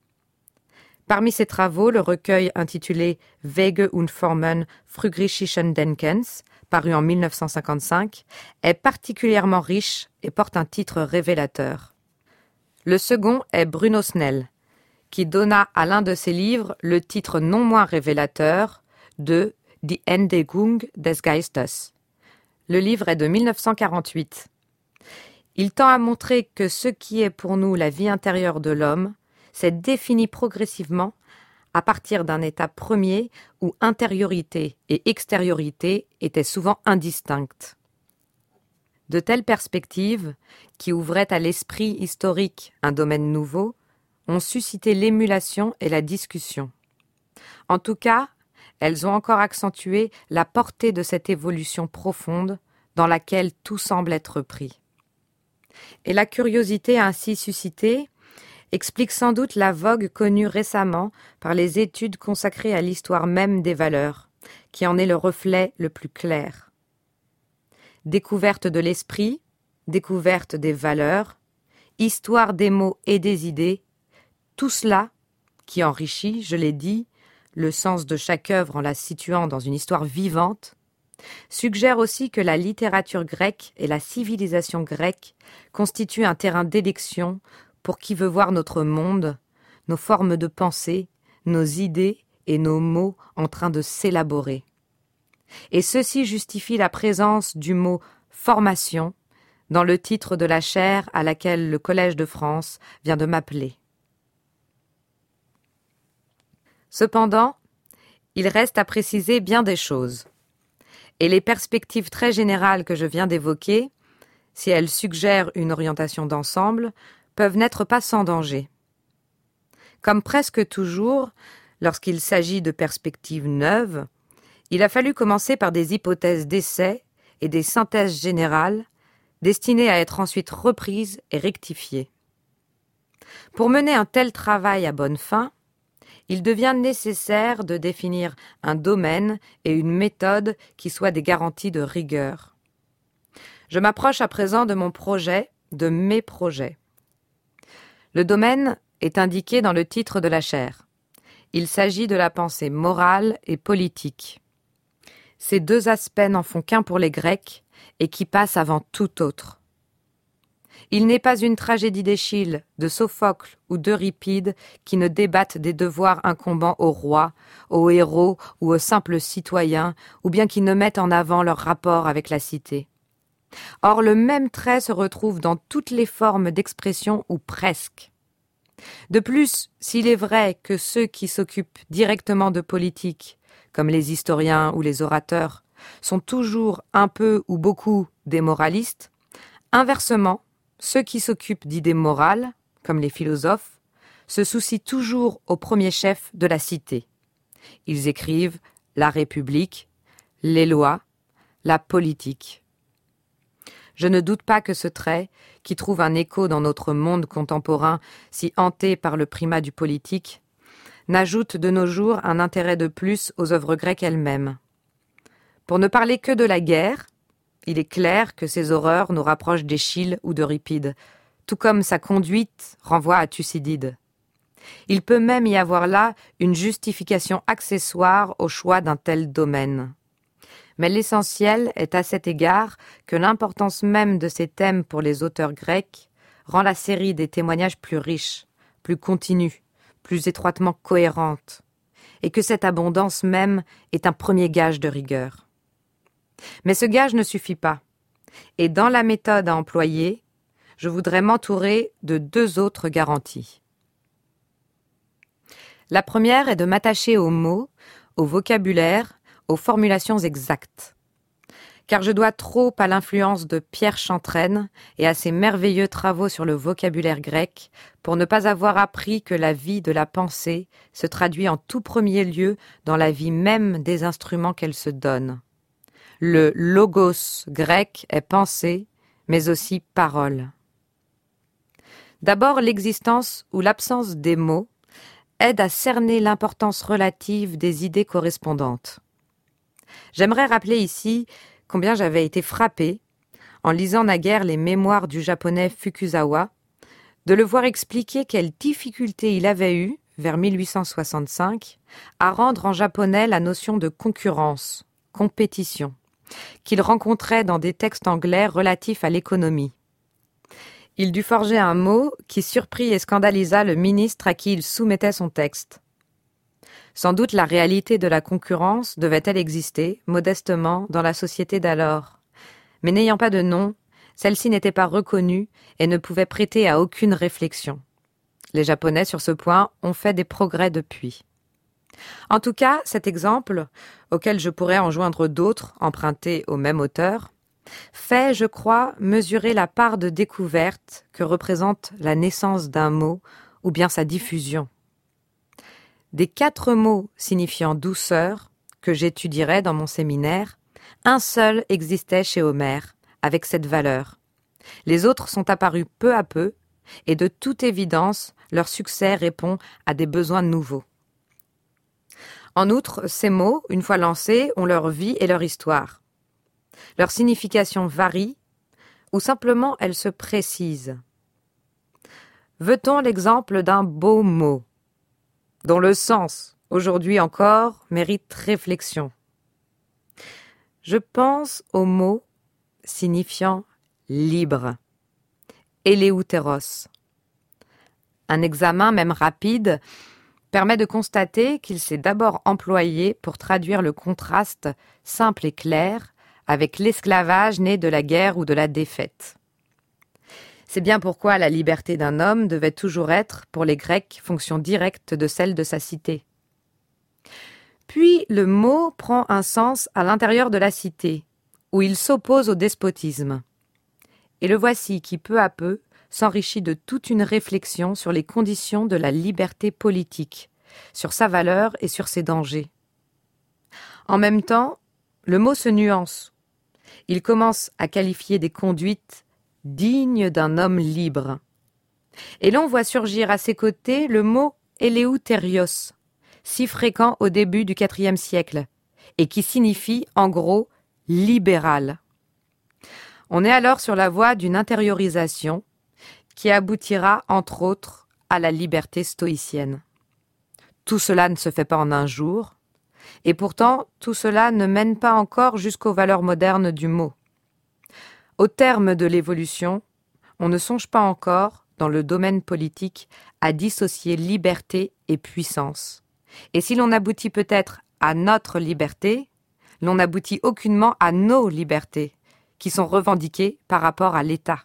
Parmi ses travaux, le recueil intitulé Wege und Formen phrygischischen Denkens, paru en 1955, est particulièrement riche et porte un titre révélateur. Le second est Bruno Snell, qui donna à l'un de ses livres le titre non moins révélateur de Die Endigung des Geistes. Le livre est de 1948. Il tend à montrer que ce qui est pour nous la vie intérieure de l'homme s'est défini progressivement à partir d'un état premier où intériorité et extériorité étaient souvent indistinctes. De telles perspectives, qui ouvraient à l'esprit historique un domaine nouveau, ont suscité l'émulation et la discussion. En tout cas, elles ont encore accentué la portée de cette évolution profonde dans laquelle tout semble être pris. Et la curiosité ainsi suscitée explique sans doute la vogue connue récemment par les études consacrées à l'histoire même des valeurs, qui en est le reflet le plus clair. Découverte de l'esprit, découverte des valeurs, histoire des mots et des idées, tout cela, qui enrichit, je l'ai dit, le sens de chaque œuvre en la situant dans une histoire vivante, suggère aussi que la littérature grecque et la civilisation grecque constituent un terrain d'élection pour qui veut voir notre monde, nos formes de pensée, nos idées et nos mots en train de s'élaborer. Et ceci justifie la présence du mot « formation » dans le titre de la chaire à laquelle le Collège de France vient de m'appeler. Cependant, il reste à préciser bien des choses. Et les perspectives très générales que je viens d'évoquer, si elles suggèrent une orientation d'ensemble, peuvent n'être pas sans danger. Comme presque toujours, lorsqu'il s'agit de perspectives neuves, il a fallu commencer par des hypothèses d'essai et des synthèses générales destinées à être ensuite reprises et rectifiées. Pour mener un tel travail à bonne fin, il devient nécessaire de définir un domaine et une méthode qui soient des garanties de rigueur. Je m'approche à présent de mon projet, de mes projets. Le domaine est indiqué dans le titre de la chaire. Il s'agit de la pensée morale et politique. Ces deux aspects n'en font qu'un pour les Grecs et qui passent avant tout autre. Il n'est pas une tragédie d'Échille, de Sophocle ou d'Euripide qui ne débattent des devoirs incombant aux rois, aux héros ou aux simples citoyens, ou bien qui ne mettent en avant leur rapport avec la cité. Or, le même trait se retrouve dans toutes les formes d'expression ou presque. De plus, s'il est vrai que ceux qui s'occupent directement de politique, comme les historiens ou les orateurs, sont toujours un peu ou beaucoup des moralistes, inversement, ceux qui s'occupent d'idées morales, comme les philosophes, se soucient toujours au premier chef de la cité. Ils écrivent la République, les lois, la politique. Je ne doute pas que ce trait, qui trouve un écho dans notre monde contemporain si hanté par le primat du politique, n'ajoute de nos jours un intérêt de plus aux œuvres grecques elles-mêmes. Pour ne parler que de la guerre, il est clair que ces horreurs nous rapprochent d'Échille ou d'Euripide, tout comme sa conduite renvoie à Thucydide. Il peut même y avoir là une justification accessoire au choix d'un tel domaine. Mais l'essentiel est à cet égard que l'importance même de ces thèmes pour les auteurs grecs rend la série des témoignages plus riche, plus continue, plus étroitement cohérente, et que cette abondance même est un premier gage de rigueur. Mais ce gage ne suffit pas, et dans la méthode à employer, je voudrais m'entourer de deux autres garanties. La première est de m'attacher aux mots, au vocabulaire, aux formulations exactes. Car je dois trop à l'influence de Pierre Chantraine et à ses merveilleux travaux sur le vocabulaire grec pour ne pas avoir appris que la vie de la pensée se traduit en tout premier lieu dans la vie même des instruments qu'elle se donne. Le logos grec est pensée, mais aussi parole. D'abord, l'existence ou l'absence des mots aide à cerner l'importance relative des idées correspondantes. J'aimerais rappeler ici combien j'avais été frappée, en lisant naguère les mémoires du japonais Fukuzawa, de le voir expliquer quelles difficultés il avait eues, vers 1865, à rendre en japonais la notion de concurrence, compétition, qu'il rencontrait dans des textes anglais relatifs à l'économie. Il dut forger un mot qui surprit et scandalisa le ministre à qui il soumettait son texte. Sans doute la réalité de la concurrence devait-elle exister, modestement, dans la société d'alors. Mais n'ayant pas de nom, celle-ci n'était pas reconnue et ne pouvait prêter à aucune réflexion. Les Japonais, sur ce point, ont fait des progrès depuis. En tout cas, cet exemple, auquel je pourrais en joindre d'autres, empruntés au même auteur, fait, je crois, mesurer la part de découverte que représente la naissance d'un mot ou bien sa diffusion. Des 4 mots signifiant douceur, que j'étudierai dans mon séminaire, un seul existait chez Homère, avec cette valeur. Les autres sont apparus peu à peu, et de toute évidence, leur succès répond à des besoins nouveaux. En outre, ces mots, une fois lancés, ont leur vie et leur histoire. Leur signification varie, ou simplement elle se précise. Veut-on l'exemple d'un beau mot, dont le sens, aujourd'hui encore, mérite réflexion? Je pense au mot signifiant libre, éleutéros. Un examen, même rapide, permet de constater qu'il s'est d'abord employé pour traduire le contraste simple et clair avec l'esclavage né de la guerre ou de la défaite. C'est bien pourquoi la liberté d'un homme devait toujours être, pour les Grecs, fonction directe de celle de sa cité. Puis le mot prend un sens à l'intérieur de la cité, où il s'oppose au despotisme. Et le voici qui, peu à peu, s'enrichit de toute une réflexion sur les conditions de la liberté politique, sur sa valeur et sur ses dangers. En même temps, le mot se nuance. Il commence à qualifier des conduites dignes d'un homme libre. Et l'on voit surgir à ses côtés le mot éleuthérios, si fréquent au début du IVe siècle, et qui signifie en gros libéral. On est alors sur la voie d'une intériorisation qui aboutira, entre autres, à la liberté stoïcienne. Tout cela ne se fait pas en un jour, et pourtant tout cela ne mène pas encore jusqu'aux valeurs modernes du mot. Au terme de l'évolution, on ne songe pas encore, dans le domaine politique, à dissocier liberté et puissance. Et si l'on aboutit peut-être à notre liberté, l'on n'aboutit aucunement à nos libertés, qui sont revendiquées par rapport à l'État.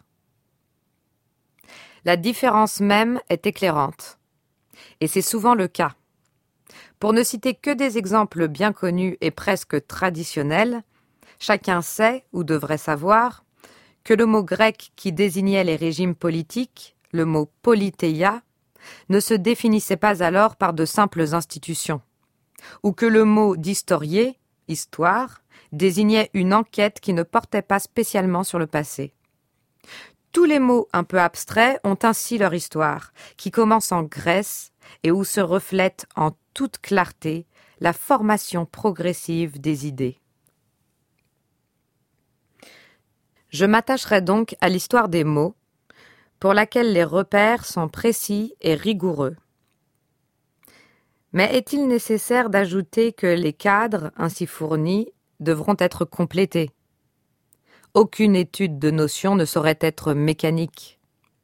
La différence même est éclairante, et c'est souvent le cas. Pour ne citer que des exemples bien connus et presque traditionnels, chacun sait, ou devrait savoir, que le mot grec qui désignait les régimes politiques, le mot politeia, ne se définissait pas alors par de simples institutions, ou que le mot d'historier, histoire, désignait une enquête qui ne portait pas spécialement sur le passé. Tous les mots un peu abstraits ont ainsi leur histoire, qui commence en Grèce et où se reflète en toute clarté la formation progressive des idées. Je m'attacherai donc à l'histoire des mots, pour laquelle les repères sont précis et rigoureux. Mais est-il nécessaire d'ajouter que les cadres ainsi fournis devront être complétés? Aucune étude de notion ne saurait être mécanique.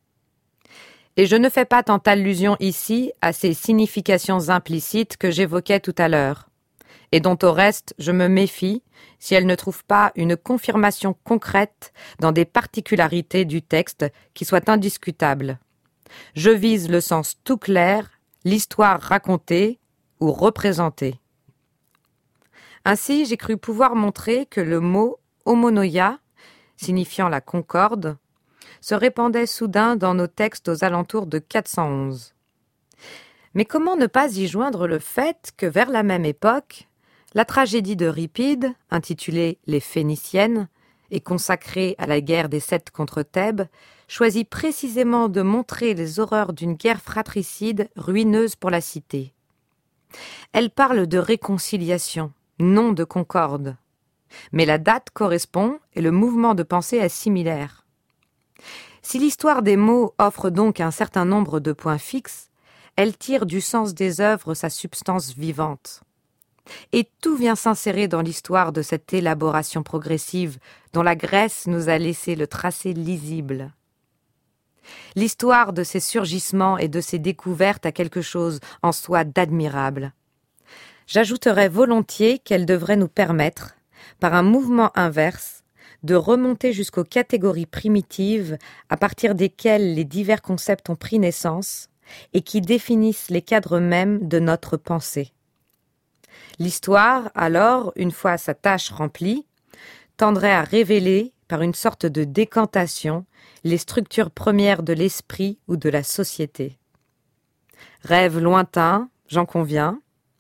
Et je ne fais pas tant allusion ici à ces significations implicites que j'évoquais tout à l'heure, et dont au reste je me méfie si elles ne trouvent pas une confirmation concrète dans des particularités du texte qui soient indiscutables. Je vise le sens tout clair, l'histoire racontée ou représentée. Ainsi, j'ai cru pouvoir montrer que le mot homonoia, signifiant la concorde, se répandait soudain dans nos textes aux alentours de 411. Mais comment ne pas y joindre le fait que vers la même époque, la tragédie d'Euripide, intitulée « Les Phéniciennes » et consacrée à la guerre des Sept contre Thèbes, choisit précisément de montrer les horreurs d'une guerre fratricide ruineuse pour la cité. Elle parle de réconciliation, non de concorde. Mais la date correspond et le mouvement de pensée est similaire. Si l'histoire des mots offre donc un certain nombre de points fixes, elle tire du sens des œuvres sa substance vivante. Et tout vient s'insérer dans l'histoire de cette élaboration progressive dont la Grèce nous a laissé le tracé lisible. L'histoire de ces surgissements et de ces découvertes a quelque chose en soi d'admirable. J'ajouterais volontiers qu'elle devrait nous permettre, par un mouvement inverse, de remonter jusqu'aux catégories primitives à partir desquelles les divers concepts ont pris naissance et qui définissent les cadres mêmes de notre pensée. L'histoire, alors, une fois sa tâche remplie, tendrait à révéler, par une sorte de décantation, les structures premières de l'esprit ou de la société. Rêve lointain, j'en conviens.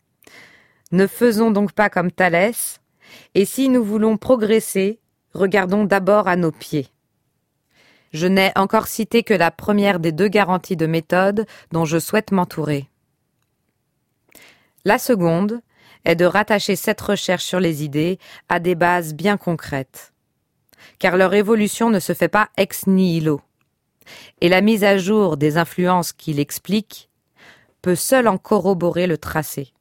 Ne faisons donc pas comme Thalès, et si nous voulons progresser, regardons d'abord à nos pieds. Je n'ai encore cité que la première des deux garanties de méthode dont je souhaite m'entourer. La seconde est de rattacher cette recherche sur les idées à des bases bien concrètes, car leur évolution ne se fait pas ex nihilo, et la mise à jour des influences qui l'expliquent peut seule en corroborer le tracé.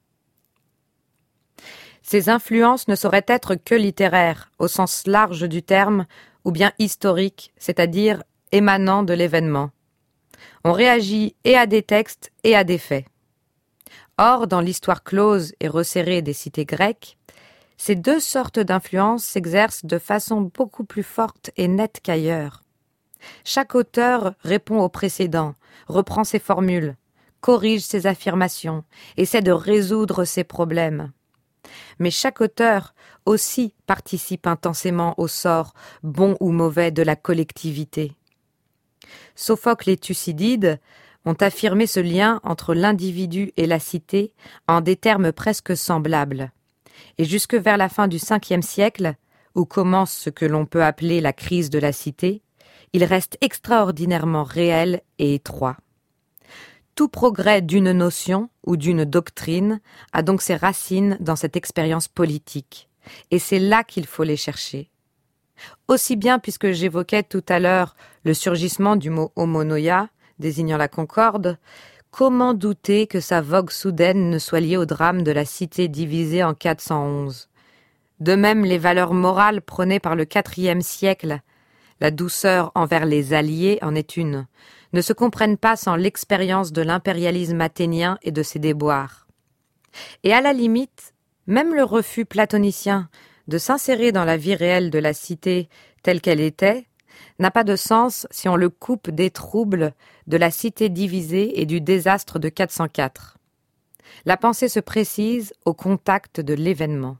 Ces influences ne sauraient être que littéraires, au sens large du terme, ou bien historiques, c'est-à-dire émanant de l'événement. On réagit et à des textes et à des faits. Or, dans l'histoire close et resserrée des cités grecques, ces deux sortes d'influences s'exercent de façon beaucoup plus forte et nette qu'ailleurs. Chaque auteur répond au précédent, reprend ses formules, corrige ses affirmations, essaie de résoudre ses problèmes. mais chaque auteur aussi participe intensément au sort, bon ou mauvais, de la collectivité. Sophocle et Thucydide ont affirmé ce lien entre l'individu et la cité en des termes presque semblables. Et jusque vers la fin du Ve siècle, où commence ce que l'on peut appeler la crise de la cité, il reste extraordinairement réel et étroit. Tout progrès d'une notion ou d'une doctrine a donc ses racines dans cette expérience politique, et c'est là qu'il faut les chercher. Aussi bien puisque j'évoquais tout à l'heure le surgissement du mot homonoia, désignant la concorde, comment douter que sa vogue soudaine ne soit liée au drame de la cité divisée en 411 ? De même, les valeurs morales prônées par le IVe siècle, la douceur envers les alliés en est une, ne se comprennent pas sans l'expérience de l'impérialisme athénien et de ses déboires. Et à la limite, même le refus platonicien de s'insérer dans la vie réelle de la cité telle qu'elle était n'a pas de sens si on le coupe des troubles de la cité divisée et du désastre de 404. La pensée se précise au contact de l'événement.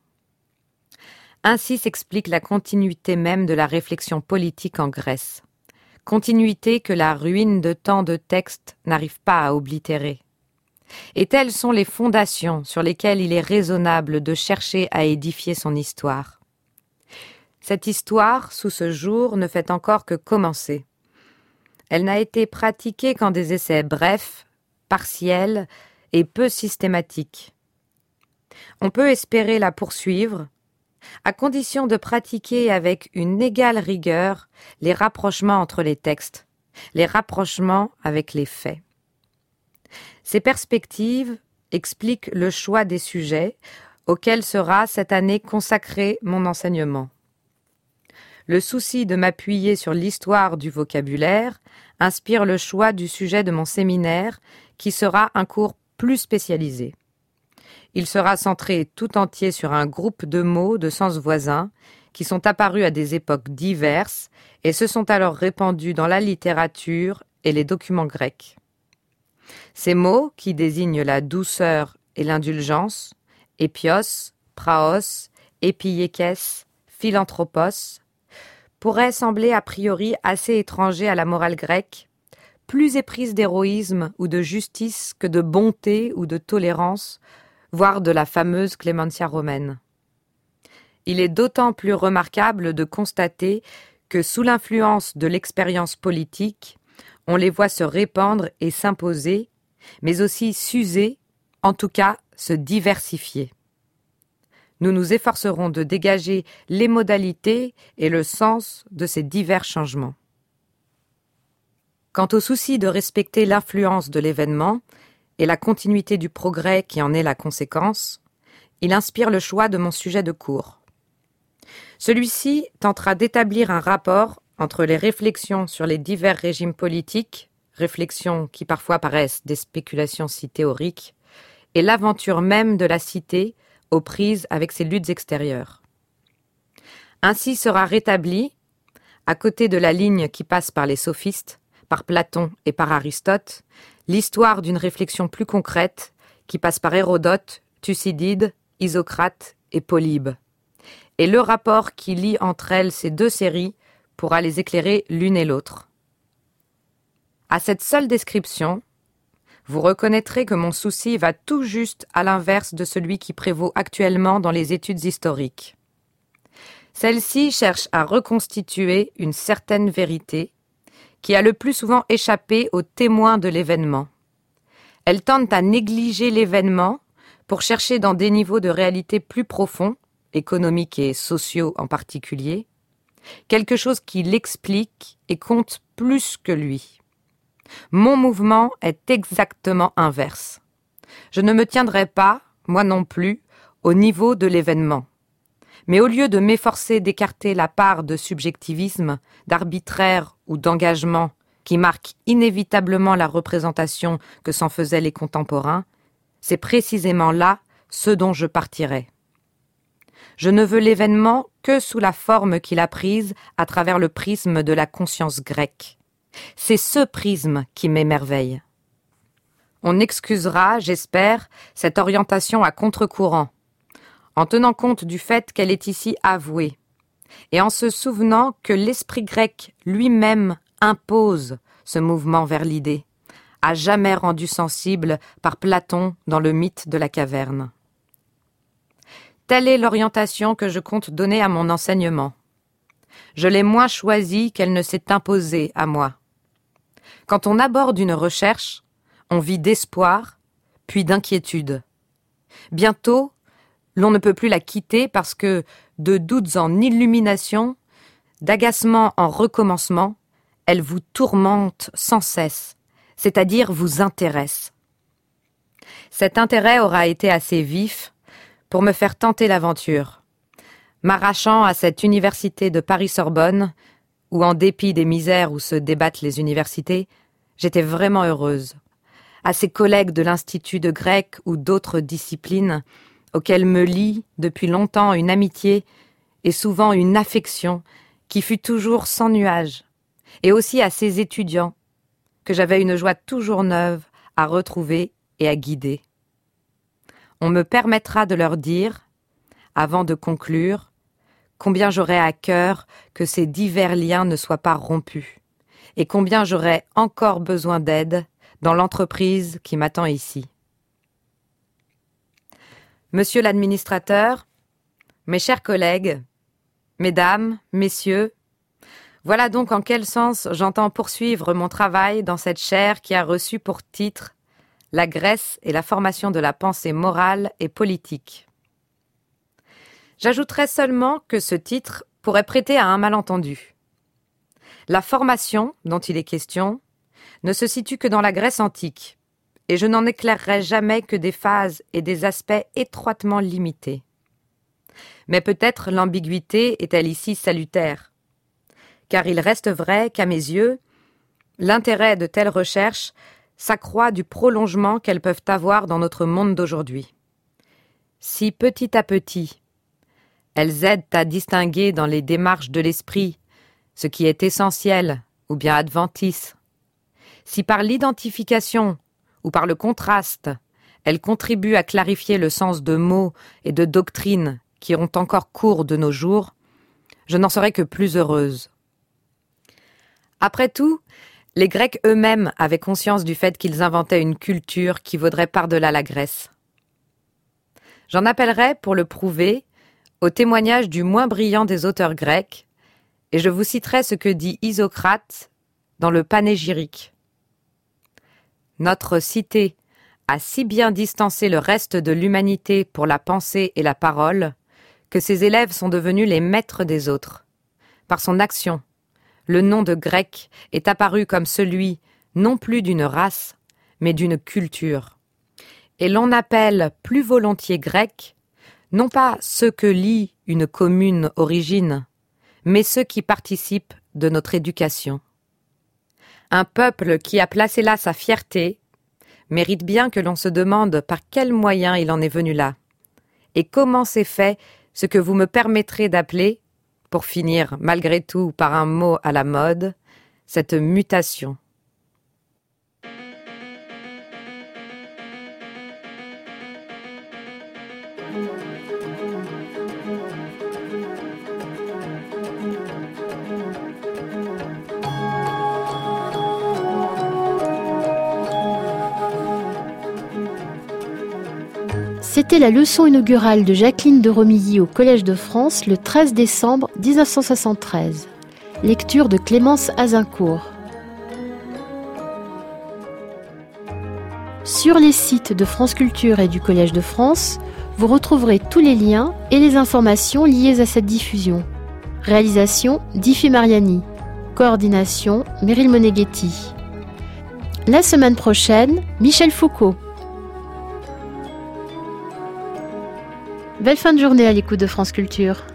Ainsi s'explique la continuité même de la réflexion politique en Grèce. Continuité que la ruine de tant de textes n'arrive pas à oblitérer. Et telles sont les fondations sur lesquelles il est raisonnable de chercher à édifier son histoire. Cette histoire, sous ce jour, ne fait encore que commencer. Elle n'a été pratiquée qu'en des essais brefs, partiels et peu systématiques. On peut espérer la poursuivre, à condition de pratiquer avec une égale rigueur les rapprochements entre les textes, les rapprochements avec les faits. Ces perspectives expliquent le choix des sujets auxquels sera cette année consacré mon enseignement. Le souci de m'appuyer sur l'histoire du vocabulaire inspire le choix du sujet de mon séminaire, qui sera un cours plus spécialisé. Il sera centré tout entier sur un groupe de mots de sens voisin qui sont apparus à des époques diverses et se sont alors répandus dans la littérature et les documents grecs. Ces mots, qui désignent la douceur et l'indulgence, épios, praos, épiékès, philanthropos, pourraient sembler a priori assez étrangers à la morale grecque, plus éprise d'héroïsme ou de justice que de bonté ou de tolérance, voire de la fameuse clémentia romaine. Il est d'autant plus remarquable de constater que sous l'influence de l'expérience politique, on les voit se répandre et s'imposer, mais aussi s'user, en tout cas se diversifier. Nous nous efforcerons de dégager les modalités et le sens de ces divers changements. Quant au souci de respecter l'influence de l'événement et la continuité du progrès qui en est la conséquence, il inspire le choix de mon sujet de cours. Celui-ci tentera d'établir un rapport entre les réflexions sur les divers régimes politiques, réflexions qui parfois paraissent des spéculations si théoriques, et l'aventure même de la cité aux prises avec ses luttes extérieures. Ainsi sera rétablie, à côté de la ligne qui passe par les sophistes, par Platon et par Aristote, l'histoire d'une réflexion plus concrète qui passe par Hérodote, Thucydide, Isocrate et Polybe. Et le rapport qui lie entre elles ces deux séries pourra les éclairer l'une et l'autre. À cette seule description, vous reconnaîtrez que mon souci va tout juste à l'inverse de celui qui prévaut actuellement dans les études historiques. Celle-ci cherche à reconstituer une certaine vérité qui a le plus souvent échappé aux témoins de l'événement. Elle tente à négliger l'événement pour chercher dans des niveaux de réalité plus profonds, économiques et sociaux en particulier, quelque chose qui l'explique et compte plus que lui. Mon mouvement est exactement inverse. Je ne me tiendrai pas, moi non plus, au niveau de l'événement. Mais au lieu de m'efforcer d'écarter la part de subjectivisme, d'arbitraire ou d'engagement qui marque inévitablement la représentation que s'en faisaient les contemporains, c'est précisément là ce dont je partirai. Je ne veux l'événement que sous la forme qu'il a prise à travers le prisme de la conscience grecque. C'est ce prisme qui m'émerveille. On excusera, j'espère, cette orientation à contre-courant. en tenant compte du fait qu'elle est ici avouée, et en se souvenant que l'esprit grec lui-même impose ce mouvement vers l'idée, à jamais rendu sensible par Platon dans le mythe de la caverne. Telle est l'orientation que je compte donner à mon enseignement. Je l'ai moins choisie qu'elle ne s'est imposée à moi. Quand on aborde une recherche, on vit d'espoir, puis d'inquiétude. Bientôt, l'on ne peut plus la quitter parce que, de doutes en illumination, d'agacement en recommencement, elle vous tourmente sans cesse, c'est-à-dire vous intéresse. Cet intérêt aura été assez vif pour me faire tenter l'aventure, m'arrachant à cette université de Paris-Sorbonne, où en dépit des misères où se débattent les universités, j'étais vraiment heureuse, à ces collègues de l'Institut de grec ou d'autres disciplines, auxquels me lie depuis longtemps une amitié et souvent une affection qui fut toujours sans nuage, et aussi à ces étudiants, que j'avais une joie toujours neuve à retrouver et à guider. On me permettra de leur dire, avant de conclure, combien j'aurais à cœur que ces divers liens ne soient pas rompus, et combien j'aurais encore besoin d'aide dans l'entreprise qui m'attend ici. Monsieur l'administrateur, mes chers collègues, mesdames, messieurs, voilà donc en quel sens j'entends poursuivre mon travail dans cette chaire qui a reçu pour titre « La Grèce et la formation de la pensée morale et politique ». J'ajouterai seulement que ce titre pourrait prêter à un malentendu. La formation, dont il est question, ne se situe que dans la Grèce antique, et je n'en éclairerai jamais que des phases et des aspects étroitement limités. Mais peut-être l'ambiguïté est-elle ici salutaire, car il reste vrai qu'à mes yeux, l'intérêt de telles recherches s'accroît du prolongement qu'elles peuvent avoir dans notre monde d'aujourd'hui. Si petit à petit, elles aident à distinguer dans les démarches de l'esprit ce qui est essentiel ou bien adventice, si par l'identification ou par le contraste, elles contribuent à clarifier le sens de mots et de doctrines qui ont encore cours de nos jours, je n'en serais que plus heureuse. Après tout, les Grecs eux-mêmes avaient conscience du fait qu'ils inventaient une culture qui vaudrait par-delà la Grèce. J'en appellerai, pour le prouver, au témoignage du moins brillant des auteurs grecs, et je vous citerai ce que dit Isocrate dans le Panégyrique. Notre cité a si bien distancé le reste de l'humanité pour la pensée et la parole que ses élèves sont devenus les maîtres des autres. Par son action, le nom de grec est apparu comme celui non plus d'une race, mais d'une culture. Et l'on appelle plus volontiers grec, non pas ceux que lie une commune origine, mais ceux qui participent de notre éducation. Un peuple qui a placé là sa fierté mérite bien que l'on se demande par quels moyens il en est venu là, et comment s'est fait ce que vous me permettrez d'appeler, pour finir malgré tout par un mot à la mode, cette mutation. C'était la leçon inaugurale de Jacqueline de Romilly au Collège de France le 13 décembre 1973. Lecture de Clémence Azincourt. Sur les sites de France Culture et du Collège de France, vous retrouverez tous les liens et les informations liées à cette diffusion. Réalisation Diffie Mariani. Coordination Meryl Moneghetti. La semaine prochaine, Michel Foucault. Belle fin de journée à l'écoute de France Culture.